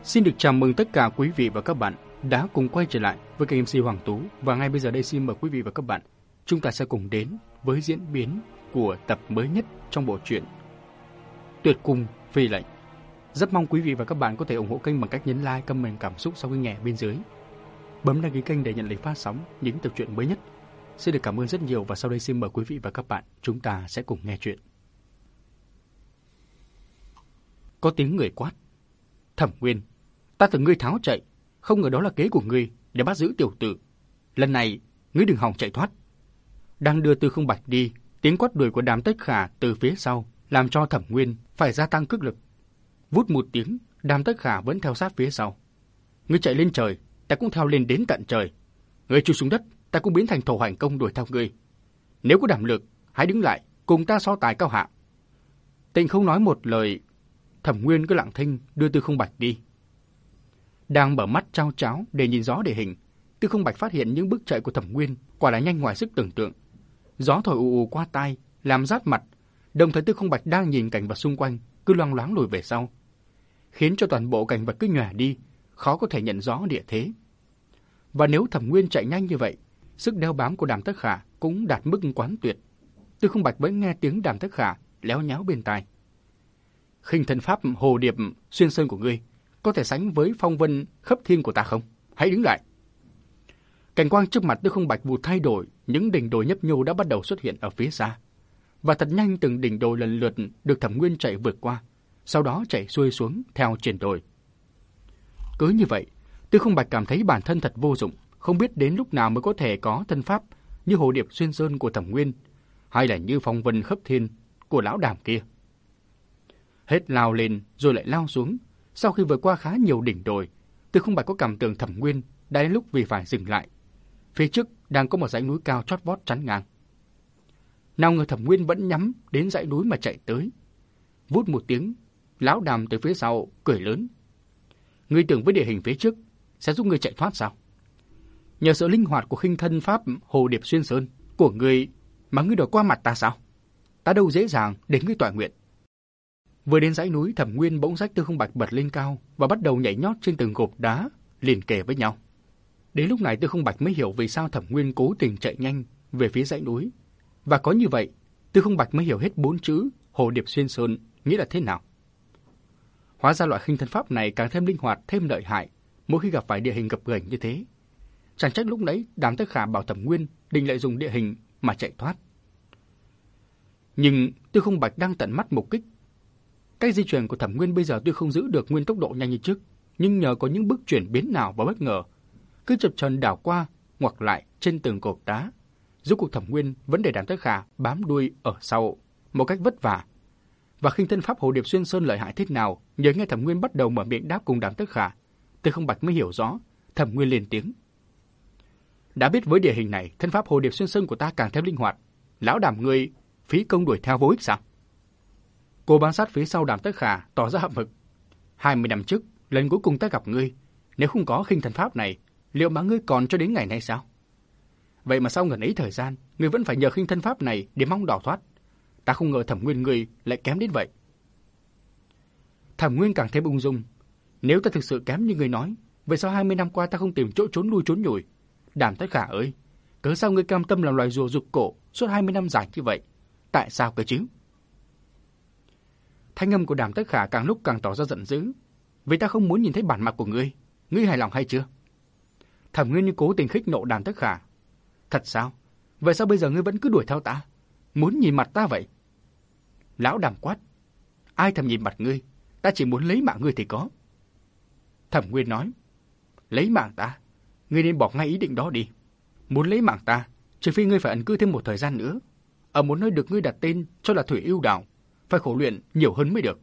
Xin được chào mừng tất cả quý vị và các bạn đã cùng quay trở lại với kênh MC Hoàng Tú. Và ngay bây giờ đây xin mời quý vị và các bạn, chúng ta sẽ cùng đến với diễn biến của tập mới nhất trong bộ truyện Tuyệt Cung Phi Lệnh. Rất mong quý vị và các bạn có thể ủng hộ kênh bằng cách nhấn like, comment cảm xúc sau khi nghe bên dưới. Bấm đăng ký kênh để nhận lịch phát sóng những tập truyện mới nhất. Xin được cảm ơn rất nhiều và sau đây xin mời quý vị và các bạn, chúng ta sẽ cùng nghe chuyện. Có tiếng người quát: Thẩm Nguyên, ta tưởng ngươi tháo chạy, không ngờ đó là kế của ngươi để bắt giữ tiểu tử. Lần này, ngươi đừng hòng chạy thoát. Đang đưa Tư Không Bạch đi, tiếng quát đuổi của Đàm Tất Khả từ phía sau làm cho Thẩm Nguyên phải gia tăng cước lực. Vút một tiếng, Đàm Tất Khả vẫn theo sát phía sau. Ngươi chạy lên trời, ta cũng theo lên đến tận trời. Ngươi chui xuống đất, ta cũng biến thành thổ hành công đuổi theo ngươi. Nếu có đảm lực, hãy đứng lại, cùng ta so tài cao hạ. Tịnh không nói một lời, Thẩm Nguyên cứ lặng thinh đưa Tư Không Bạch đi. Đang mở mắt trao tráo để nhìn rõ địa hình, Tư Không Bạch phát hiện những bước chạy của Thẩm Nguyên quả là nhanh ngoài sức tưởng tượng. Gió thổi ù ù qua tai, làm rát mặt, đồng thời Tư Không Bạch đang nhìn cảnh vật xung quanh cứ loang loáng lùi về sau, khiến cho toàn bộ cảnh vật cứ nhòe đi, khó có thể nhận rõ địa thế. Và nếu Thẩm Nguyên chạy nhanh như vậy, sức đeo bám của Đàm Tất Khả cũng đạt mức quán tuyệt. Tư Không Bạch vẫn nghe tiếng Đàm Tất Khả léo nháo bên tai. Khinh thân pháp hồ điệp xuyên sơn của ngươi có thể sánh với phong vân khắp thiên của ta không? Hãy đứng lại. Cảnh quang trước mặt Tư Không Bạch vụt thay đổi, những đỉnh đồi nhấp nhô đã bắt đầu xuất hiện ở phía xa. Và thật nhanh từng đỉnh đồi lần lượt được Thẩm Nguyên chạy vượt qua, sau đó chạy xuôi xuống theo triển đồi. Cứ như vậy, Tư Không Bạch cảm thấy bản thân thật vô dụng, không biết đến lúc nào mới có thể có thân pháp như hồ điệp xuyên sơn của Thẩm Nguyên, hay là như phong vân khắp thiên của lão Đàm kia. Hết lao lên rồi lại lao xuống. Sau khi vượt qua khá nhiều đỉnh đồi, Tư Không Bạch có cảm tưởng Thẩm Nguyên đã đến lúc vì phải dừng lại. Phía trước đang có một dãy núi cao chót vót chắn ngang. Nào ngờ Thẩm Nguyên vẫn nhắm đến dãy núi mà chạy tới. Vút một tiếng, lão Đàm từ phía sau cười lớn: Ngươi tưởng với địa hình phía trước sẽ giúp ngươi chạy thoát sao? Nhờ sự linh hoạt của khinh thân pháp hồ điệp xuyên sơn của ngươi mà ngươi đòi qua mặt ta sao? Ta đâu dễ dàng để ngươi tọa nguyện. Vừa đến dãy núi, Thẩm Nguyên bỗng dắt Tư Không Bạch bật lên cao và bắt đầu nhảy nhót trên từng gộp đá liền kề với nhau. Đến lúc này Tư Không Bạch mới hiểu vì sao Thẩm Nguyên cố tình chạy nhanh về phía dãy núi. Và có như vậy, Tư Không Bạch mới hiểu hết 4 chữ hồ điệp xuyên sơn nghĩa là thế nào. Hóa ra loại khinh thân pháp này càng thêm linh hoạt, thêm lợi hại mỗi khi gặp phải địa hình gập ghềnh như thế. Chẳng trách lúc nãy Đàm Tất Khả bảo Thẩm Nguyên định lại dùng địa hình mà chạy thoát. Nhưng Tư Không Bạch đang tận mắt mục kích. Cách di chuyển của Thẩm Nguyên bây giờ tuy không giữ được nguyên tốc độ nhanh như trước, nhưng nhờ có những bước chuyển biến nào và bất ngờ, cứ chập chờn đảo qua, ngoặt lại trên từng cột đá, giúp cuộc Thẩm Nguyên vẫn để Đàm Tất Khả bám đuôi ở sau một cách vất vả. Và khinh thân pháp hồ điệp xuyên sơn lợi hại thế nào, nhờ nghe Thẩm Nguyên bắt đầu mở miệng đáp cùng Đàm Tất Khả, Tư Không Bạch mới hiểu rõ. Thẩm Nguyên lên tiếng: Đã biết với địa hình này, thân pháp hồ điệp xuyên sơn của ta càng thêm linh hoạt, lão Đàm ngươi phí công đuổi theo vô ích sao? Cô bám sát phía sau Đàm Tất Khả tỏ ra hậm hực. 20 năm trước, lần cuối cùng ta gặp ngươi, nếu không có khinh thần pháp này, liệu mà ngươi còn cho đến ngày nay sao? Vậy mà sau ngần ấy thời gian, ngươi vẫn phải nhờ khinh thân pháp này để mong đào thoát. Ta không ngờ Thẩm Nguyên ngươi lại kém đến vậy. Thẩm Nguyên càng thêm ung dung. Nếu ta thực sự kém như ngươi nói, vậy sao 20 năm qua ta không tìm chỗ trốn lui trốn nhủi? Đàm Tất Khả ơi, cớ sao ngươi cam tâm làm loài rùa rụt cổ suốt 20 năm dài như vậy? Tại sao cơ chứ? Thanh âm của Đàm Tất Khả càng lúc càng tỏ ra giận dữ. Vì ta không muốn nhìn thấy bản mặt của ngươi. Ngươi hài lòng hay chưa? Thẩm Nguyên như cố tình khích nộ Đàm Tất Khả. Thật sao? Vậy sao bây giờ ngươi vẫn cứ đuổi theo ta? Muốn nhìn mặt ta vậy? Lão Đàm quát: Ai thèm nhìn mặt ngươi? Ta chỉ muốn lấy mạng ngươi thì có. Thẩm Nguyên nói: Lấy mạng ta? Ngươi nên bỏ ngay ý định đó đi. Muốn lấy mạng ta, trừ phi ngươi phải ẩn cư thêm một thời gian nữa, ở một nơi được ngươi đặt tên cho là Thủy Ưu Đảo, phải khổ luyện nhiều hơn mới được.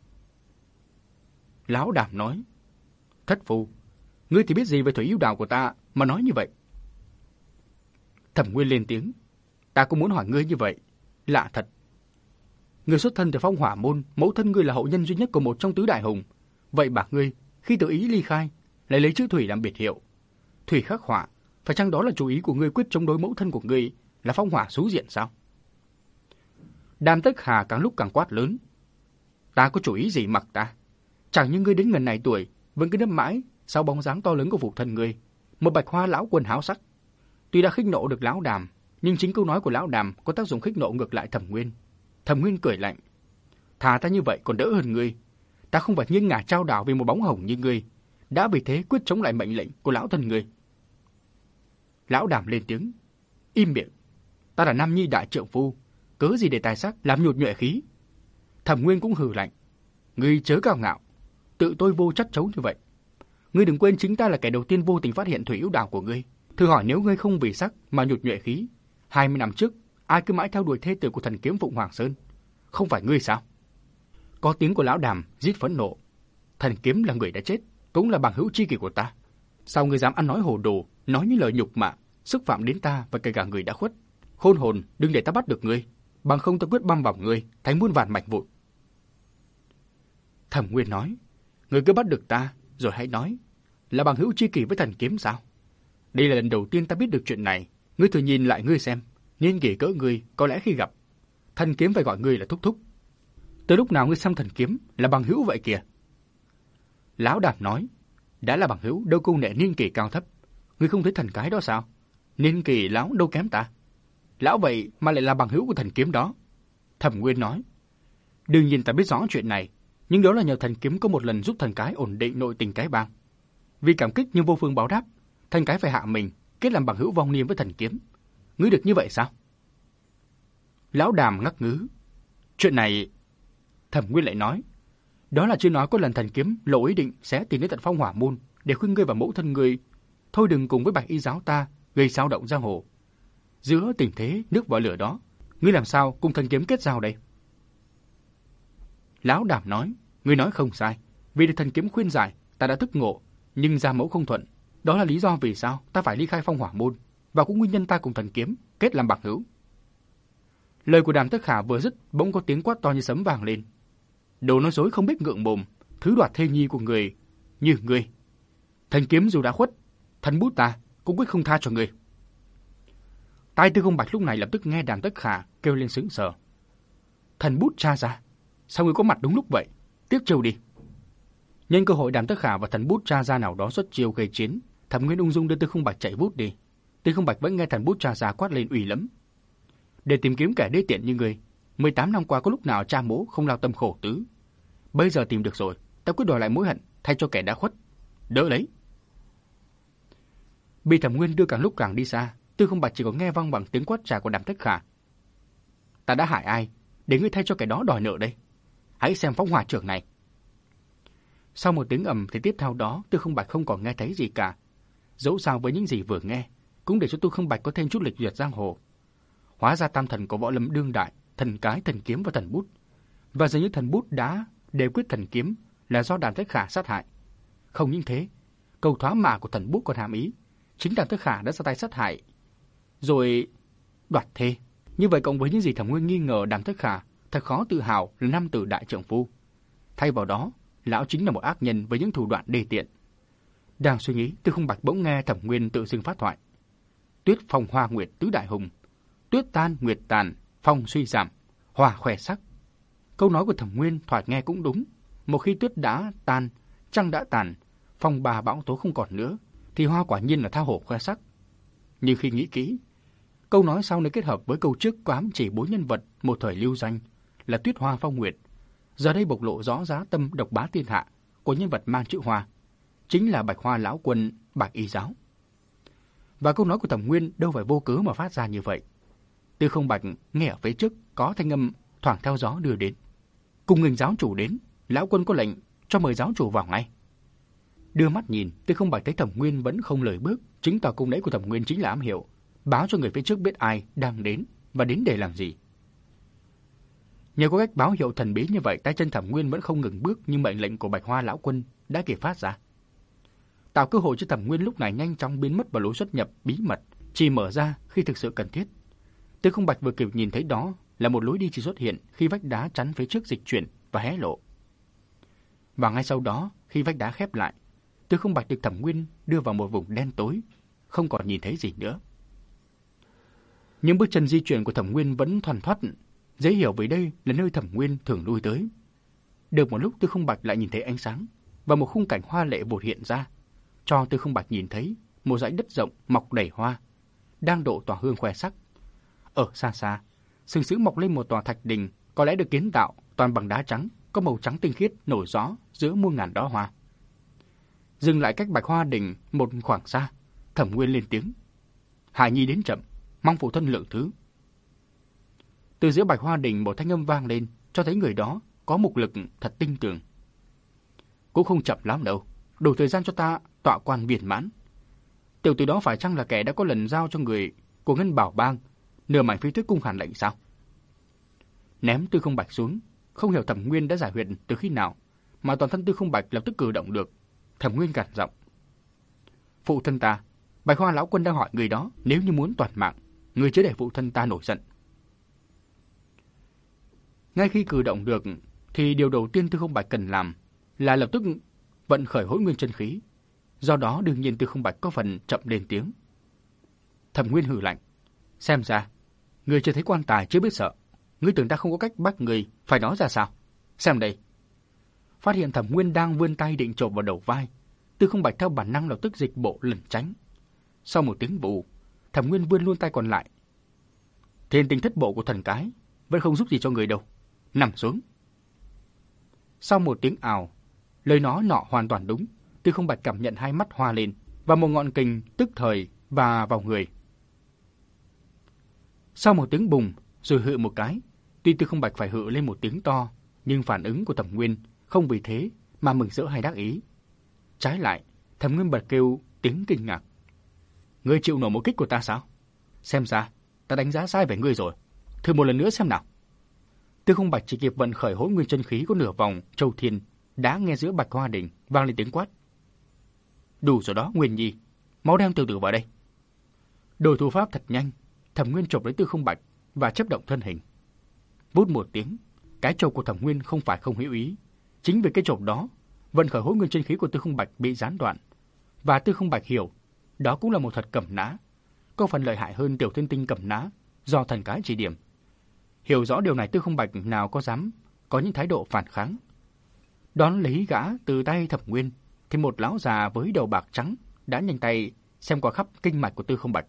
Lão Đàm nói: Thất phu, ngươi thì biết gì về Thủy Ưu Đảo của ta mà nói như vậy? Thẩm Nguyên lên tiếng: Ta cũng muốn hỏi ngươi như vậy. Lạ thật. Ngươi xuất thân từ Phong Hỏa môn, mẫu thân ngươi là hậu nhân duy nhất của một trong tứ đại hùng. Vậy bà ngươi khi tự ý ly khai, lại lấy chữ Thủy làm biệt hiệu, Thủy khắc hỏa, phải chăng đó là chủ ý của ngươi quyết chống đối mẫu thân của ngươi là Phong Hỏa xú diện sao? Đàm Tất Khả càng lúc càng quát lớn: Ta có chủ ý gì mặc ta? Chẳng như ngươi đến ngần này tuổi vẫn cứ nấp mãi sau bóng dáng to lớn của phụ thân ngươi, một Bạch Hoa lão quân háo sắc. Tuy đã khích nộ được lão Đàm, nhưng chính câu nói của lão Đàm có tác dụng khích nộ ngược lại Thẩm Nguyên. Thẩm Nguyên cười lạnh, thà ta như vậy còn đỡ hơn ngươi. Ta không phải nghiêng ngả trao đảo vì một bóng hồng như ngươi, đã vì thế quyết chống lại mệnh lệnh của lão thân ngươi. Lão Đàm lên tiếng, im miệng, ta là nam nhi đại trượng phu, cớ gì để tài sắc làm nhột nhuệ khí. Thẩm Nguyên cũng hừ lạnh, ngươi chớ cao ngạo, tự tôi vô trách chấu như vậy. Ngươi đừng quên chính ta là kẻ đầu tiên vô tình phát hiện thủy ưu đảo của ngươi. Thử hỏi nếu ngươi không vì sắc mà nhột nhuệ khí, 20 năm trước ai cứ mãi theo đuổi thê tử của thần kiếm Phụng Hoàng Sơn, không phải ngươi sao? Có tiếng của lão Đàm rít phẫn nộ, thần kiếm là người đã chết, cũng là bằng hữu tri kỷ của ta. Sao ngươi dám ăn nói hồ đồ, nói những lời nhục mạ, xúc phạm đến ta và kể cả người đã khuất? Khôn hồn, đừng để ta bắt được ngươi, bằng không ta quyết băm vòng ngươi thành muôn vàn mảnh vụn. Thẩm Nguyên nói, ngươi cứ bắt được ta, rồi hãy nói, là bằng hữu tri kỷ với thần kiếm sao? Đây là lần đầu tiên ta biết được chuyện này, ngươi thử nhìn lại ngươi xem, niên kỷ cỡ ngươi có lẽ khi gặp, thần kiếm phải gọi ngươi là thúc thúc. Tới lúc nào ngươi xem thần kiếm là bằng hữu vậy kìa? Lão Đàm nói, đã là bằng hữu đâu cung nệ niên kỷ cao thấp, ngươi không thấy thần cái đó sao? Niên kỷ lão đâu kém ta, lão vậy mà lại là bằng hữu của thần kiếm đó. Thẩm Nguyên nói, đương nhiên ta biết rõ chuyện này, nhưng đó là nhờ thần kiếm có một lần giúp thần cái ổn định nội tình cái bang. Vì cảm kích nhưng vô phương báo đáp, thần cái phải hạ mình, kết làm bằng hữu vong niên với thần kiếm. Ngươi được như vậy sao? Lão Đàm ngắc ngứ. Chuyện này, Thẩm Nguyên lại nói, đó là chưa nói có lần thần kiếm lộ ý định sẽ tìm đến tận Phong Hỏa môn để khuyên ngươi và mẫu thân ngươi thôi đừng cùng với Bạch Y giáo ta gây xáo động giang hồ. Giữa tình thế nước vỡ lửa đó, ngươi làm sao cùng thần kiếm kết giao đây? Lão Đàm nói, ngươi nói không sai, vì được thần kiếm khuyên giải, ta đã thức ngộ, nhưng gia mẫu không thuận, đó là lý do vì sao ta phải ly khai Phong Hỏa môn, và cũng nguyên nhân ta cùng thần kiếm kết làm bằng hữu. Lời của Đàm Tất Khả vừa dứt, bỗng có tiếng quát to như sấm vang lên. Đồ nói dối không biết ngượng mồm, thứ đoạt thê nhi của người như ngươi. Thần kiếm dù đã khuất, thần bút ta cũng quyết không tha cho ngươi. Tai Tư Không Bạch lúc này lập tức nghe Đàm Tất Khả kêu lên sững sờ. Thần bút tra ra, sao ngươi có mặt đúng lúc vậy? Tiếp chiêu đi. Nhân cơ hội Đàm Tất Khả và thần bút tra ra nào đó xuất chiêu gây chiến, Thẩm Nguyên ung dung đưa Tư Không Bạch chạy vút đi. Tư Không Bạch vẫn nghe thần bút tra ra quát lên ủy lẫm. Để tìm kiếm kẻ đê tiện như ngươi, 18 năm qua có lúc nào cha mỗ không lao tâm khổ tứ. Bây giờ tìm được rồi, ta quyết đòi lại mối hận thay cho kẻ đã khuất. Đỡ lấy. Bị Thẩm Nguyên đưa càng lúc càng đi xa, Tư Không Bạch chỉ có nghe vang bằng tiếng quát trả của Đàm Tất Khả. Ta đã hại ai, để ngươi thay cho kẻ đó đòi nợ đây. Hãy xem phóng hỏa trưởng này. Sau một tiếng ầm thì tiếp theo đó, Tư Không Bạch không còn nghe thấy gì cả. Dẫu sao với những gì vừa nghe, cũng để cho Tư Không Bạch có thêm chút lịch duyệt giang hồ. Hóa ra tam thần của võ lâm đương đại, thần cái, thần kiếm và thần bút. Và dường như thần bút đã đề quyết thần kiếm là do Đàm Tất Khả sát hại. Không những thế, câu thoá mạ của thần bút còn hàm ý chính Đàm Tất Khả đã ra tay sát hại, rồi đoạt thê. Như vậy cộng với những gì Thẩm Nguyên nghi ngờ Đàm Tất Khả thật khó tự hào là nam tử đại trượng phu. Thay vào đó, lão chính là một ác nhân với những thủ đoạn đê tiện. Đang suy nghĩ, Tư Không Bạch bỗng nghe Thẩm Nguyên tự dưng phát thoại. Tuyết phong hoa nguyệt tứ đại hùng, tuyết tan nguyệt tàn, phong suy giảm, hỏa khỏe sắc. Câu nói của Thẩm Nguyên thoạt nghe cũng đúng. Một khi tuyết đã tan, trăng đã tàn, phong ba bão tố không còn nữa, thì hoa quả nhiên là tha hồ khoe sắc. Nhưng khi nghĩ kỹ, câu nói sau này kết hợp với câu trước có ám chỉ 4 nhân vật một thời lưu danh là Tuyết Hoa Phong Nguyệt, giờ đây bộc lộ rõ giá tâm độc bá thiên hạ của nhân vật mang chữ Hoa, chính là Bạch Hoa lão quân Bạch Y giáo. Và câu nói của Thẩm Nguyên đâu phải vô cớ mà phát ra như vậy. Tư Không Bạch nghe ở phía trước có thanh âm thoảng theo gió đưa đến. Cùng nghênh giáo chủ đến, lão quân có lệnh cho mời giáo chủ vào ngay. Đưa mắt nhìn, Tư Không Bạch thấy Thẩm Nguyên vẫn không lùi bước, chứng tỏ cung nẫy của Thẩm Nguyên chính là ám hiệu, báo cho người phía trước biết ai đang đến và đến để làm gì. Nhờ có cách báo hiệu thần bí như vậy, tay chân Thẩm Nguyên vẫn không ngừng bước, nhưng mệnh lệnh của Bạch Hoa lão quân đã kịp phát ra, tạo cơ hội cho Thẩm Nguyên lúc này nhanh chóng biến mất vào lối xuất nhập bí mật, chỉ mở ra khi thực sự cần thiết. Tư Không Bạch vừa kịp nhìn thấy đó là một lối đi chỉ xuất hiện khi vách đá chắn phía trước dịch chuyển và hé lộ. Và ngay sau đó, khi vách đá khép lại, Tư Không Bạch được Thẩm Nguyên đưa vào một vùng đen tối, không còn nhìn thấy gì nữa. Nhưng bước chân di chuyển của Thẩm Nguyên vẫn thoăn thoắt, dễ hiểu vì đây là nơi Thẩm Nguyên thường lui tới. Được một lúc Tư Không Bạch lại nhìn thấy ánh sáng, và một khung cảnh hoa lệ vụt hiện ra, cho Tư Không Bạch nhìn thấy một dãy đất rộng mọc đầy hoa, đang độ tỏa hương khoe sắc. Ở xa xa, sừng sững mọc lên một tòa thạch đình, có lẽ được kiến tạo toàn bằng đá trắng, có màu trắng tinh khiết nổi gió giữa muôn ngàn đóa hoa. Dừng lại cách Bạch Hoa Đình một khoảng xa, Thẩm Nguyên lên tiếng: "Hải nhi đến chậm, mong phụ thân lượng thứ." Từ giữa Bạch Hoa Đình một thanh âm vang lên, cho thấy người đó có mục lực thật tinh tường. "Cũng không chậm lắm đâu, đủ thời gian cho ta tọa quan viên mãn. Tiểu tử đó phải chăng là kẻ đã có lần giao cho người của Ngân Bảo Bang nửa mảnh phi tước cung hàn lệnh sao?" Ném Tư Không Bạch xuống, không hiểu Thẩm Nguyên đã giải huyệt từ khi nào mà toàn thân Tư Không Bạch lập tức cử động được. Thẩm Nguyên gằn giọng: "Phụ thân ta, Bạch Hoa lão quân đang hỏi người đó, nếu như muốn toàn mạng, người chớ để phụ thân ta nổi giận." Ngay khi cử động được, thì điều đầu tiên Tư Không Bạch cần làm là lập tức vận khởi Hỗn Nguyên chân khí. Do đó đương nhiên Tư Không Bạch có phần chậm lên tiếng. Thẩm Nguyên hừ lạnh: "Xem ra, người chưa thấy quan tài chưa biết sợ. Ngươi tưởng ta không có cách bắt người phải nói ra sao? Xem đây." Phát hiện Thẩm Nguyên đang vươn tay định chộp vào đầu vai, Tư Không Bạch theo bản năng lập tức dịch bộ lẩn tránh. Sau một tiếng bù, Thẩm Nguyên vươn luôn tay còn lại. "Thiên tinh thất bộ của thần cái vẫn không giúp gì cho người đâu. Nằm xuống." Sau một tiếng ào, lời nói nọ hoàn toàn đúng. Tư Không Bạch cảm nhận hai mắt hoa lên và một ngọn kình tức thời và vào người. Sau một tiếng bùng, rồi hự một cái. Tuy Tư Không Bạch phải hự lên một tiếng to, nhưng phản ứng của Thẩm Nguyên không vì thế mà mừng rỡ hay đắc ý. Trái lại, Thẩm Nguyên bật kêu tiếng kinh ngạc: "Ngươi chịu nổi một kích của ta sao? Xem ra ta đánh giá sai về ngươi rồi. Thử một lần nữa xem nào." Tư Không Bạch chỉ kịp vận khởi Hỗn Nguyên chân khí có nửa vòng châu thiên, đã nghe giữa Bạch Hoa Đình vang lên tiếng quát: "Đủ rồi đó, Nguyên Nhi, máu đem từ từ vào đây." Đổi thủ pháp thật nhanh, Thẩm Nguyên chộp lấy Tư Không Bạch và chấp động thân hình. Vút một tiếng, cái chộp của Thẩm Nguyên không phải không hữu ý. Chính vì cái chộp đó, vận khởi Hỗn Nguyên chân khí của Tư Không Bạch bị gián đoạn, và Tư Không Bạch hiểu đó cũng là một thuật cẩm nã, có phần lợi hại hơn Tiểu Thiên Tinh cẩm nã do thần cái chỉ điểm. Hiểu rõ điều này, Tư Không Bạch nào có dám có những thái độ phản kháng. Đón lấy gã từ tay Thẩm Nguyên, thì một lão già với đầu bạc trắng đã nhanh tay xem qua khắp kinh mạch của Tư Không Bạch.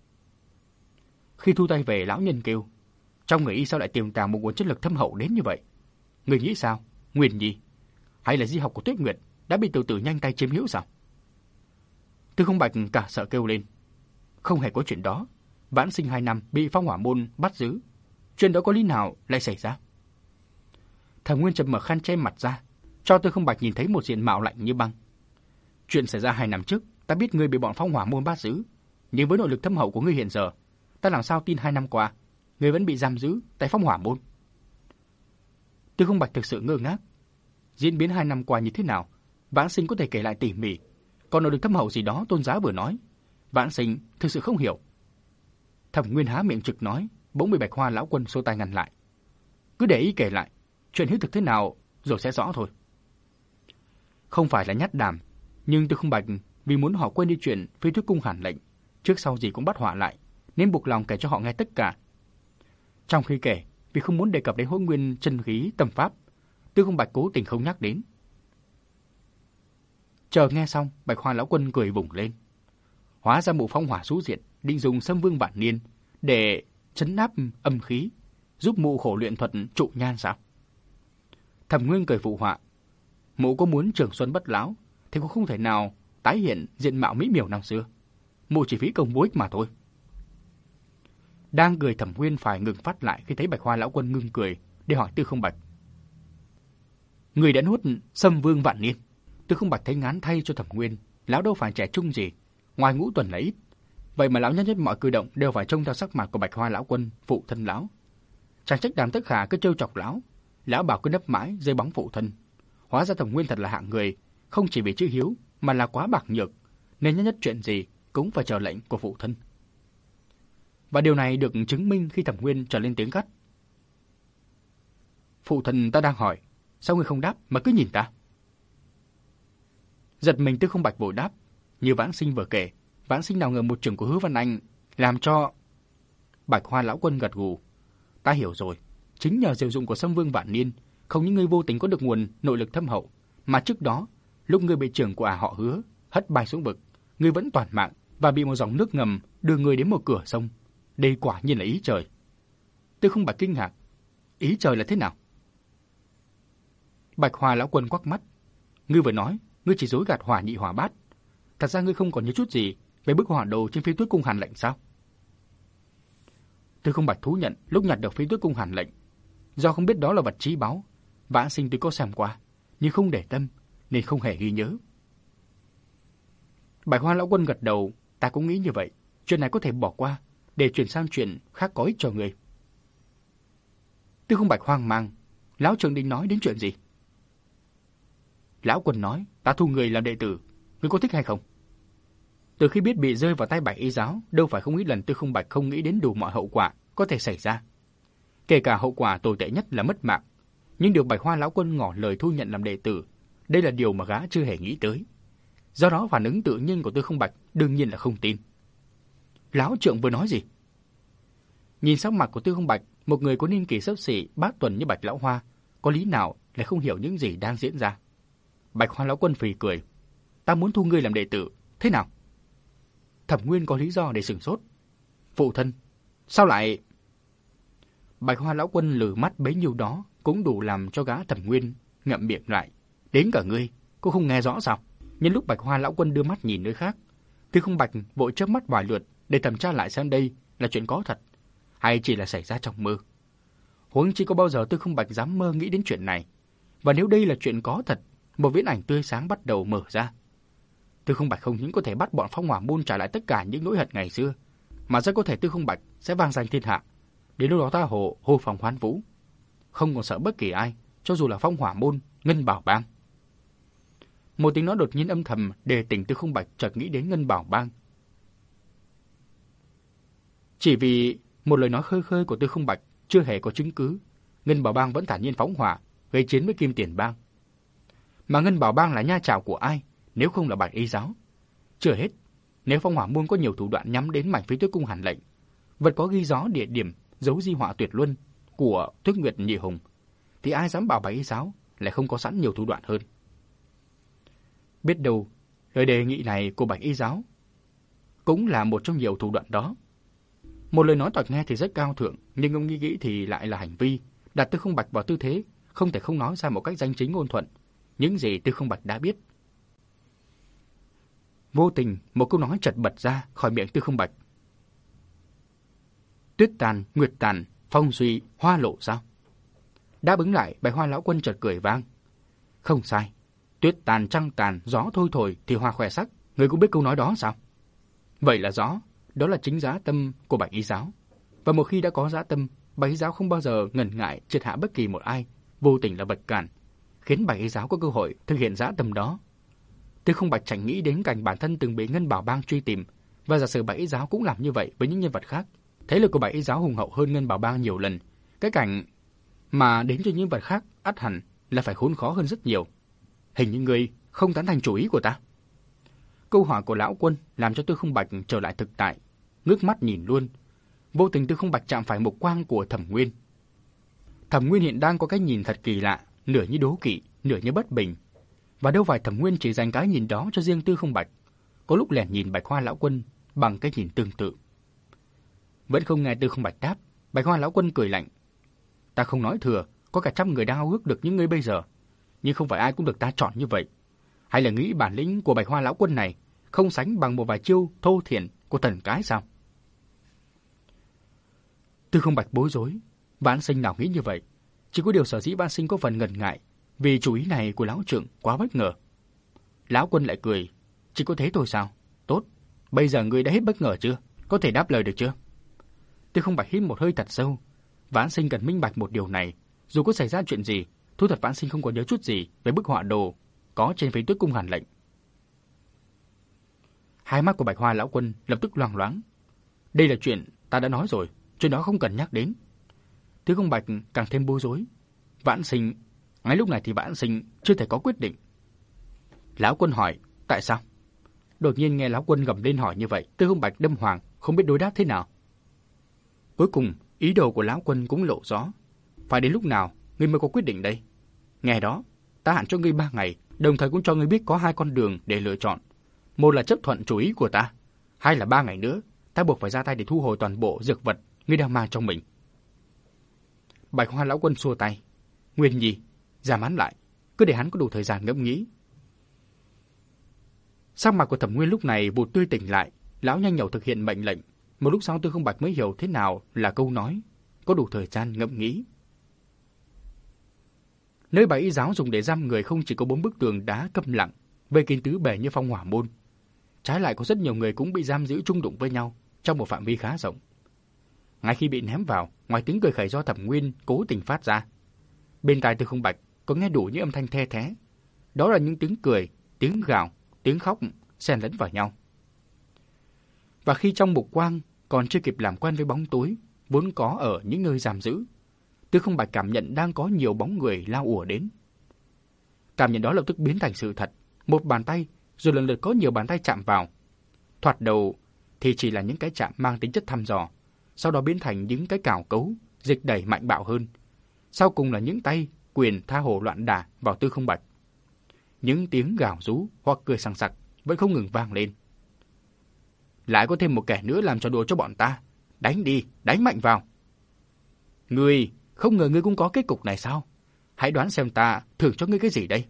Khi thu tay về, lão nhân kêu: "Trong người y sao lại tiềm tàng một nguồn chất lực thâm hậu đến như vậy? Người nghĩ sao, Nguyên Nhi? Hay là di học của Tuyết Nguyệt đã bị tiểu tử nhanh tay chiếm hữu sao?" Tư Không Bạch cả sợ kêu lên: "Không hề có chuyện đó. Vãn Sinh 2 năm bị Phong Hỏa môn bắt giữ. Chuyện đó có lý nào lại xảy ra?" Thẩm Nguyên chậm mở khăn che mặt ra, cho Tư Không Bạch nhìn thấy một diện mạo lạnh như băng. "Chuyện xảy ra 2 năm trước, ta biết ngươi bị bọn Phong Hỏa môn bắt giữ, nhưng với nội lực thâm hậu của ngươi hiện giờ, ta làm sao tin 2 năm qua ngươi vẫn bị giam giữ tại Phong Hỏa môn?" Tư Không Bạch thực sự ngơ ngác. Diễn biến 2 năm qua như thế nào, Vãn Sinh có thể kể lại tỉ mỉ, còn nội lực thâm hậu gì đó tôn giá vừa nói, Vãn Sinh thực sự không hiểu. Thẩm Nguyên há miệng trực nói, bỗng bị Bạch Hoa lão quân xô tay ngăn lại: "Cứ để ý kể lại, chuyện hữu thực thế nào rồi sẽ rõ thôi." Không phải là nhát đàm, nhưng Tư Không Bạch vì muốn họ quên đi chuyện phi tước cung hàn lệnh, trước sau gì cũng bắt họa lại, nên buộc lòng kể cho họ nghe tất cả. Trong khi kể, vì không muốn đề cập đến Hỗn Nguyên chân khí tâm pháp, Tư Không Bạch cố tình không nhắc đến. Chờ nghe xong, Bạch Hoa lão quân cười vùng lên. Hóa ra mụ phong hỏa xú diện định dùng Sâm Vương Vạn Niên để trấn áp âm khí, giúp mụ khổ luyện thuật trụ nhan sao? Thẩm Nguyên cười phụ họa: "Mụ có muốn trường xuân bất lão thì cũng không thể nào tái hiện diện mạo mỹ miều năm xưa. Mụ chỉ phí công vô ích mà thôi." Đang cười, Thẩm Nguyên phải ngừng phát lại khi thấy Bạch Hoa lão quân ngưng cười để hỏi Tư Không Bạch: "Người đã nuốt Sâm Vương Vạn Niên?" Tư Không Bạch thấy ngán thay cho Thẩm Nguyên, lão đâu phải trẻ trung gì, ngoài ngũ tuần là ít, vậy mà lão nhất nhất mọi cử động đều phải trông theo sắc mặt của Bạch Hoa lão quân, phụ thân lão. Chẳng trách Đàm Tất Khả cứ trêu chọc lão, lão bảo cứ nấp mãi dưới bóng phụ thân. Hóa ra Thẩm Nguyên thật là hạng người, không chỉ vì chữ hiếu mà là quá bạc nhược, nên nhất nhất chuyện gì cũng phải chờ lệnh của phụ thân. Và điều này được chứng minh khi Thẩm Nguyên trở lên tiếng gắt: "Phụ thân ta đang hỏi, sao ngươi không đáp mà cứ nhìn ta?" Giật mình, Tư Không Bạch vội đáp, như Vãn Sinh vừa kể, Vãn Sinh nào ngờ một trường của Hứa Văn Anh làm cho... Bạch Hoa lão quân gật gù: "Ta hiểu rồi, chính nhờ diệu dụng của Sâm Vương Vạn Niên, không những ngươi vô tình có được nguồn nội lực thâm hậu, mà trước đó lúc ngươi bị trưởng của họ Hứa hất bay xuống vực, ngươi vẫn toàn mạng và bị một dòng nước ngầm đưa ngươi đến một cửa sông. Đây quả nhiên là ý trời. Tư Không Bạch kinh ngạc. Ý trời là thế nào? Bạch Hoa lão quân quắc mắt. Ngươi vừa nói, ngươi chỉ dối gạt Hỏa Nhị Hỏa Bát. Thật ra ngươi không còn nhớ chút gì về bức hỏa đồ trên Phi Tuyết Cung Hàn Lệnh sao? Tư Không Bạch thú nhận lúc nhặt được Phi Tuyết Cung Hàn Lệnh, do không biết đó là vật trí báu, Vãn Sinh tuy có xem qua, nhưng không để tâm nên không hề ghi nhớ. Bạch Hoa lão quân gật đầu. Ta cũng nghĩ như vậy. Chuyện này có thể bỏ qua để chuyển sang chuyện khác có ích cho người. Tư Không Bạch hoang mang. Lão trưởng định nói đến chuyện gì? Lão quân nói, ta thu người làm đệ tử, ngươi có thích hay không? Từ khi biết bị rơi vào tay Bạch Y giáo, đâu phải không ít lần Tư Không Bạch không nghĩ đến đủ mọi hậu quả có thể xảy ra. Kể cả hậu quả tồi tệ nhất là mất mạng. Nhưng được Bạch Hoa lão quân ngỏ lời thu nhận làm đệ tử, đây là điều mà gã chưa hề nghĩ tới. Do đó phản ứng tự nhiên của Tư Không Bạch đương nhiên là không tin. Lão trưởng vừa nói gì? Nhìn sắc mặt của Tư Không Bạch, một người có niên kỷ xấp xỉ bát tuần như Bạch lão Hoa, có lý nào lại không hiểu những gì đang diễn ra? Bạch Hoa lão quân phì cười. Ta muốn thu ngươi làm đệ tử, thế nào? Thẩm Nguyên có lý do để sửng sốt. Phụ thân, sao lại... Bạch Hoa lão quân lử mắt bấy nhiêu đó cũng đủ làm cho gã Thẩm Nguyên ngậm miệng lại. Đến cả ngươi, cô không nghe rõ sao? Nhân lúc Bạch Hoa lão quân đưa mắt nhìn nơi khác, Tư Không Bạch vội chớp mắt vài lượt để thẩm tra lại xem đây là chuyện có thật hay chỉ là xảy ra trong mơ. Huống chi có bao giờ Tư Không Bạch dám mơ nghĩ đến chuyện này. Và nếu đây là chuyện có thật, một viễn ảnh tươi sáng bắt đầu mở ra. Tư Không Bạch không những có thể bắt bọn Phong Hỏa môn trả lại tất cả những nỗi hận ngày xưa, mà rất có thể Tư Không Bạch sẽ vang danh thiên hạ. Đến lúc đó ta hô phong hoán vũ, không còn sợ bất kỳ ai, cho dù là Phong Hỏa môn, Ngân Bảo bang. Một tiếng nói đột nhiên âm thầm đề tỉnh Tư Không Bạch chợt nghĩ đến Ngân Bảo bang. Chỉ vì một lời nói khơi khơi của Tư Không Bạch chưa hề có chứng cứ, Ngân Bảo bang vẫn thản nhiên phóng hỏa gây chiến với Kim Tiền bang. Mà Ngân Bảo bang là nha trảo của ai nếu không là Bạch Y giáo? Chưa hết, nếu Phong Hỏa môn có nhiều thủ đoạn nhắm đến mảnh Phi Tuyết Cung Hàn Lệnh, vật có ghi rõ địa điểm giấu di họa tuyệt luân của Tuyết Nguyệt Nhị Hùng, thì ai dám bảo Bạch Y giáo lại không có sẵn nhiều thủ đoạn hơn? Biết đâu, lời đề nghị này của Bạch Y giáo cũng là một trong nhiều thủ đoạn đó. Một lời nói thoạt nghe thì rất cao thượng, nhưng ông nghĩ thì lại là hành vi, đặt Tư Không Bạch vào tư thế không thể không nói ra một cách danh chính ngôn thuận những gì Tư Không Bạch đã biết. Vô tình, một câu nói chợt bật ra khỏi miệng Tư Không Bạch. Tuyết tàn, nguyệt tàn, phong suy, hoa lộ sao? Đáp ứng lại, Bạch Hoa lão quân chợt cười vang. Không sai, tuyết tàn, trăng tàn, gió thôi thổi thì hoa khoe sắc. Ngươi cũng biết câu nói đó sao? Vậy là rõ, đó là chính dã tâm của Bạch Y giáo. Và một khi đã có dã tâm, Bạch Y giáo không bao giờ ngần ngại triệt hạ bất kỳ một ai vô tình là vật cản, khiến Bạch Y giáo có cơ hội thực hiện dã tâm đó. Tư Không Bạch chẳng nghĩ đến cảnh bản thân từng bị Ngân Bảo bang truy tìm, và giả sử Bạch Y giáo cũng làm như vậy với những nhân vật khác. Thế lực của Bạch Y giáo hùng hậu hơn Ngân Bảo bang nhiều lần. Cái cảnh mà đến cho những vật khác ắt hẳn là phải khốn khó hơn rất nhiều. Hình như ngươi không tán thành chủ ý của ta. Câu hỏi của lão quân làm cho Tư Không Bạch trở lại thực tại, ngước mắt nhìn luôn. Vô tình Tư Không Bạch chạm phải mục quang của Thẩm Nguyên. Thẩm Nguyên hiện đang có cái nhìn thật kỳ lạ, nửa như đố kỵ, nửa như bất bình. Và đâu phải Thẩm Nguyên chỉ dành cái nhìn đó cho riêng Tư Không Bạch, có lúc lẻn nhìn Bạch Hoa lão quân bằng cái nhìn tương tự. Vẫn không nghe Tư Không Bạch đáp, Bạch Hoa lão quân cười lạnh. Ta không nói thừa, có cả trăm người đang ao ước được những ngươi bây giờ, nhưng không phải ai cũng được ta chọn như vậy. Hay là nghĩ bản lĩnh của Bạch Hoa lão quân này không sánh bằng một vài chiêu thô thiển của thần cái sao? Tư Không Bạch bối rối, Vãn Sinh nào nghĩ như vậy? Chỉ có điều sở dĩ Vãn Sinh có phần ngần ngại, vì chủ ý này của lão trưởng quá bất ngờ. Lão quân lại cười, chỉ có thế thôi sao? Tốt, bây giờ ngươi đã hết bất ngờ chưa? Có thể đáp lời được chưa? Tư Không Bạch hít một hơi thật sâu. Vãn Sinh cần minh bạch một điều này, dù có xảy ra chuyện gì, thú thật Vãn Sinh không có nhớ chút gì về bức họa đồ có trên Phi Tuyết Cung Hàn Lệnh. Hai mắt của Bạch Hoa lão quân lập tức loang loáng. Đây là chuyện ta đã nói rồi, chuyện đó không cần nhắc đến. Tư Không Bạch càng thêm bối rối. Vãn Sinh, ngay lúc này thì Vãn Sinh chưa thể có quyết định. Lão quân hỏi, tại sao? Đột nhiên nghe lão quân gầm lên hỏi như vậy, Tư Không Bạch đâm hoàng, không biết đối đáp thế nào. Cuối cùng, ý đồ của lão quân cũng lộ rõ. Phải đến lúc nào ngươi mới có quyết định đây? Ngày đó, ta hạn cho ngươi 3 ngày, đồng thời cũng cho ngươi biết có 2 con đường để lựa chọn. Một là chấp thuận chủ ý của ta, hai là 3 ngày nữa ta buộc phải ra tay để thu hồi toàn bộ dược vật ngươi đang mang trong mình. Bạch Hoa lão quân xua tay. Nguyên Nhi, giảm hắn lại, cứ để hắn có đủ thời gian ngẫm nghĩ. Sắc mặt của Thẩm Nguyên lúc này vụt tươi tỉnh lại, lão nhanh nhẩu thực hiện mệnh lệnh. Một lúc sau Tư Không Bạch mới hiểu thế nào là câu nói có đủ thời gian ngẫm nghĩ. Nơi Bạch Y giáo dùng để giam người không chỉ có 4 bức tường đá câm lặng, vây kín tứ bề như phong hỏa môn. Trái lại có rất nhiều người cũng bị giam giữ chung đụng với nhau trong một phạm vi khá rộng. Ngay khi bị ném vào, ngoài tiếng cười khẩy do Thẩm Nguyên cố tình phát ra, bên tai Tư Không Bạch có nghe đủ những âm thanh the thé. Đó là những tiếng cười, tiếng gào, tiếng khóc xen lẫn vào nhau. Và khi trong mục quang còn chưa kịp làm quen với bóng tối vốn có ở những nơi giam giữ, Tư Không Bạch cảm nhận đang có nhiều bóng người lao ùa đến. Cảm nhận đó lập tức biến thành sự thật. Một bàn tay, rồi lần lượt có nhiều bàn tay chạm vào. Thoạt đầu thì chỉ là những cái chạm mang tính chất thăm dò, sau đó biến thành những cái cào cấu, dịch đẩy mạnh bạo hơn. Sau cùng là những tay, quyền tha hồ loạn đả vào Tư Không Bạch. Những tiếng gào rú hoặc cười sằng sặc vẫn không ngừng vang lên. Lại có thêm một kẻ nữa làm trò đùa cho bọn ta. Đánh đi, đánh mạnh vào. Ngươi, không ngờ ngươi cũng có kết cục này sao? Hãy đoán xem ta thưởng cho ngươi cái gì đây?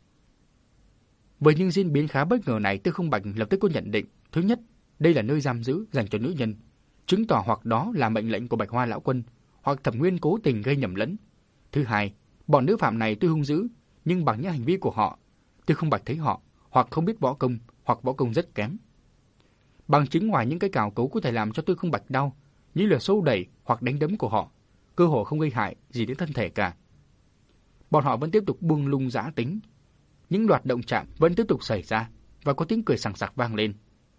Với những diễn biến khá bất ngờ này, Tư Không Bạch lập tức có nhận định. Thứ nhất, đây là nơi giam giữ dành cho nữ nhân, chứng tỏ hoặc đó là mệnh lệnh của Bạch Hoa lão quân, hoặc Thẩm Nguyên cố tình gây nhầm lẫn. Thứ hai, bọn nữ phạm này tuy hung dữ, nhưng bằng những hành vi của họ, Tư Không Bạch thấy họ hoặc không biết võ công, hoặc võ công rất kém. Bằng chứng ngoài những cái cào cấu có thể làm cho Tư Không Bạch đau, như là xô đẩy hoặc đánh đấm của họ, cơ hồ không gây hại gì đến thân thể cả. Bọn họ vẫn tiếp tục buông lung dã tính. Những loạt động chạm vẫn tiếp tục xảy ra, và có tiếng cười sằng sặc vang lên.